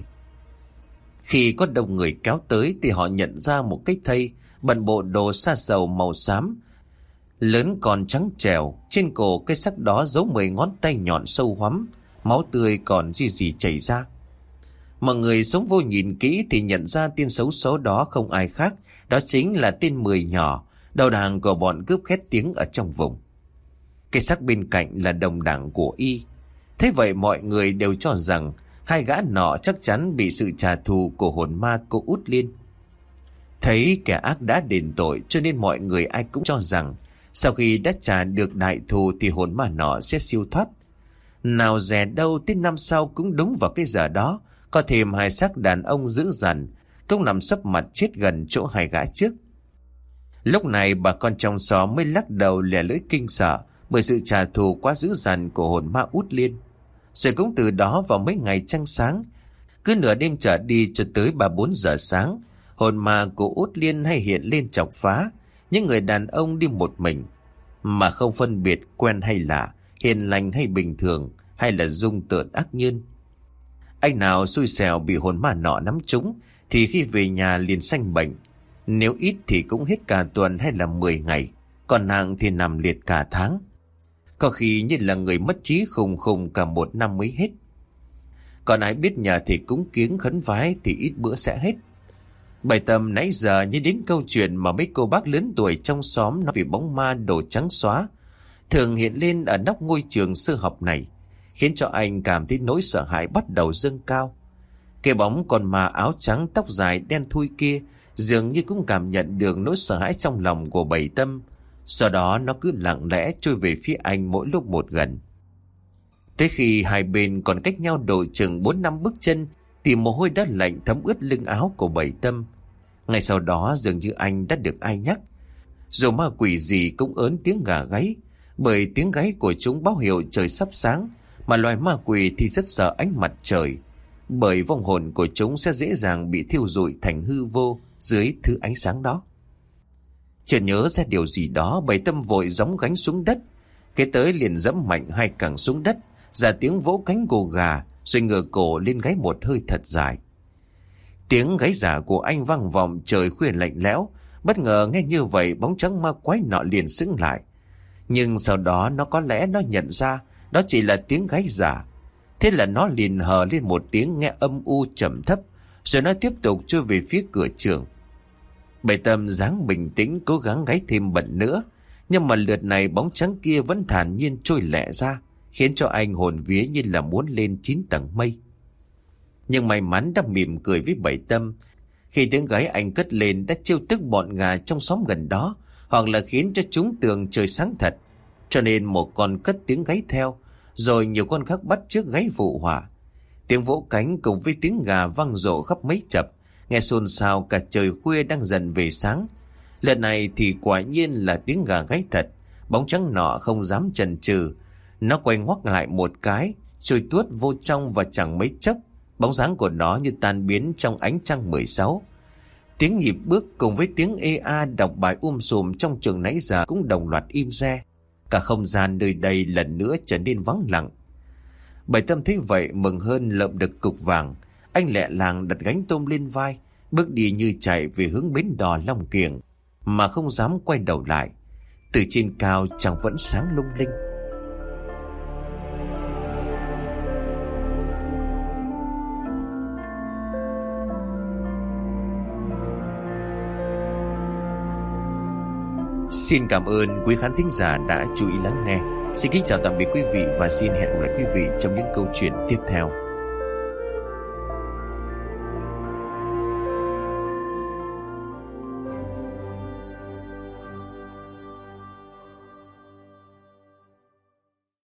Khi có đông người kéo tới thì họ nhận ra một cái thây bận bộ đồ sa sầu màu xám, lớn còn trắng trẻo, trên cổ cái xác đó giấu mười ngón tay nhọn sâu hoắm, máu tươi còn gì gì chảy ra. Mọi người sống vô nhìn kỹ thì nhận ra tên xấu số đó không ai khác, đó chính là tên Mười nhỏ, đầu đảng của bọn cướp khét tiếng ở trong vùng. Cái xác bên cạnh là đồng đảng của y. Thế vậy mọi người đều cho rằng hai gã nọ chắc chắn bị sự trả thù của hồn ma cô Út Liên. Thấy kẻ ác đã đền tội cho nên mọi người ai cũng cho rằng sau khi đã trả được đại thù thì hồn ma nọ sẽ siêu thoát. Nào dè đâu tới năm sau cũng đúng vào cái giờ đó, có thêm hai xác đàn ông dữ dằn cũng nằm sấp mặt chết gần chỗ hai gã trước. Lúc này bà con trong xóm mới lắc đầu lè lưỡi kinh sợ bởi sự trả thù quá dữ dằn của hồn ma Út Liên. Rồi cũng từ đó vào mấy ngày trăng sáng, cứ nửa đêm trở đi cho tới ba bốn giờ sáng, hồn ma của Út Liên hay hiện lên chọc phá những người đàn ông đi một mình, mà không phân biệt quen hay lạ, hiền lành hay bình thường, hay là dung tợn ác nhân. Anh nào xui xẻo bị hồn ma nọ nắm trúng thì khi về nhà liền sanh bệnh, nếu ít thì cũng hết cả tuần hay là mười ngày, còn nặng thì nằm liệt cả tháng. Có khi như là người mất trí khùng khùng cả một năm mới hết. Còn ai biết nhờ thì cúng kiếng khấn vái thì ít bữa sẽ hết. Bảy Tâm nãy giờ như đến câu chuyện mà mấy cô bác lớn tuổi trong xóm nói về bóng ma đồ trắng xóa thường hiện lên ở nóc ngôi trường sơ học này, khiến cho anh cảm thấy nỗi sợ hãi bắt đầu dâng cao. Cái bóng con ma áo trắng tóc dài đen thui kia dường như cũng cảm nhận được nỗi sợ hãi trong lòng của Bảy Tâm. Sau đó nó cứ lặng lẽ trôi về phía anh mỗi lúc một gần. Tới khi hai bên còn cách nhau độ chừng bốn năm bước chân thì mồ hôi đã lạnh thấm ướt lưng áo của Bảy Tâm. Ngay sau đó dường như anh đã được ai nhắc. Dù ma quỷ gì cũng ớn tiếng gà gáy, bởi tiếng gáy của chúng báo hiệu trời sắp sáng, mà loài ma quỷ thì rất sợ ánh mặt trời, bởi vong hồn của chúng sẽ dễ dàng bị thiêu rụi thành hư vô dưới thứ ánh sáng đó. Chợt nhớ ra điều gì đó, Bảy Tâm vội gióng gánh xuống đất, kế tới liền dẫm mạnh hai cẳng xuống đất, ra tiếng vỗ cánh gồ gà, rồi ngửa cổ lên gáy một hơi thật dài. Tiếng gáy giả của anh vang vọng trời khuya lạnh lẽo. Bất ngờ nghe như vậy, bóng trắng ma quái nọ liền sững lại. Nhưng sau đó nó có lẽ nó nhận ra đó chỉ là tiếng gáy giả. Thế là nó liền hờ lên một tiếng nghe âm u trầm thấp, rồi nó tiếp tục trôi về phía cửa trường. Bảy Tâm dáng bình tĩnh cố gắng gáy thêm bận nữa, nhưng mà lượt này bóng trắng kia vẫn thản nhiên trôi lẹ ra, khiến cho anh hồn vía như là muốn lên chín tầng mây. Nhưng may mắn đã mỉm cười với Bảy Tâm, khi tiếng gáy anh cất lên đã trêu tức bọn gà trong xóm gần đó, hoặc là khiến cho chúng tưởng trời sáng thật, cho nên một con cất tiếng gáy theo, rồi nhiều con khác bắt chước gáy phụ họa. Tiếng vỗ cánh cùng với tiếng gà vang rộ khắp mấy chập, nghe xôn xao cả trời khuya đang dần về sáng. Lần này thì quả nhiên là tiếng gà gáy thật. Bóng trắng nọ không dám chần chừ, nó quay ngoắc lại một cái, trôi tuốt vô trong, và chẳng mấy chốc bóng dáng của nó như tan biến trong ánh trăng mười sáu. Tiếng nhịp bước cùng với tiếng ê a đọc bài um sùm trong trường nãy giờ cũng đồng loạt im re. Cả không gian nơi đây lần nữa trở nên vắng lặng. Bảy Tâm thấy vậy mừng hơn lợm được cục vàng. Anh lẹ làng đặt gánh tôm lên vai, bước đi như chạy về hướng bến đò Long Kiểng, mà không dám quay đầu lại. Từ trên cao trăng vẫn sáng lung linh. Xin cảm ơn quý khán thính giả đã chú ý lắng nghe. Xin kính chào tạm biệt quý vị và xin hẹn gặp lại quý vị trong những câu chuyện tiếp theo.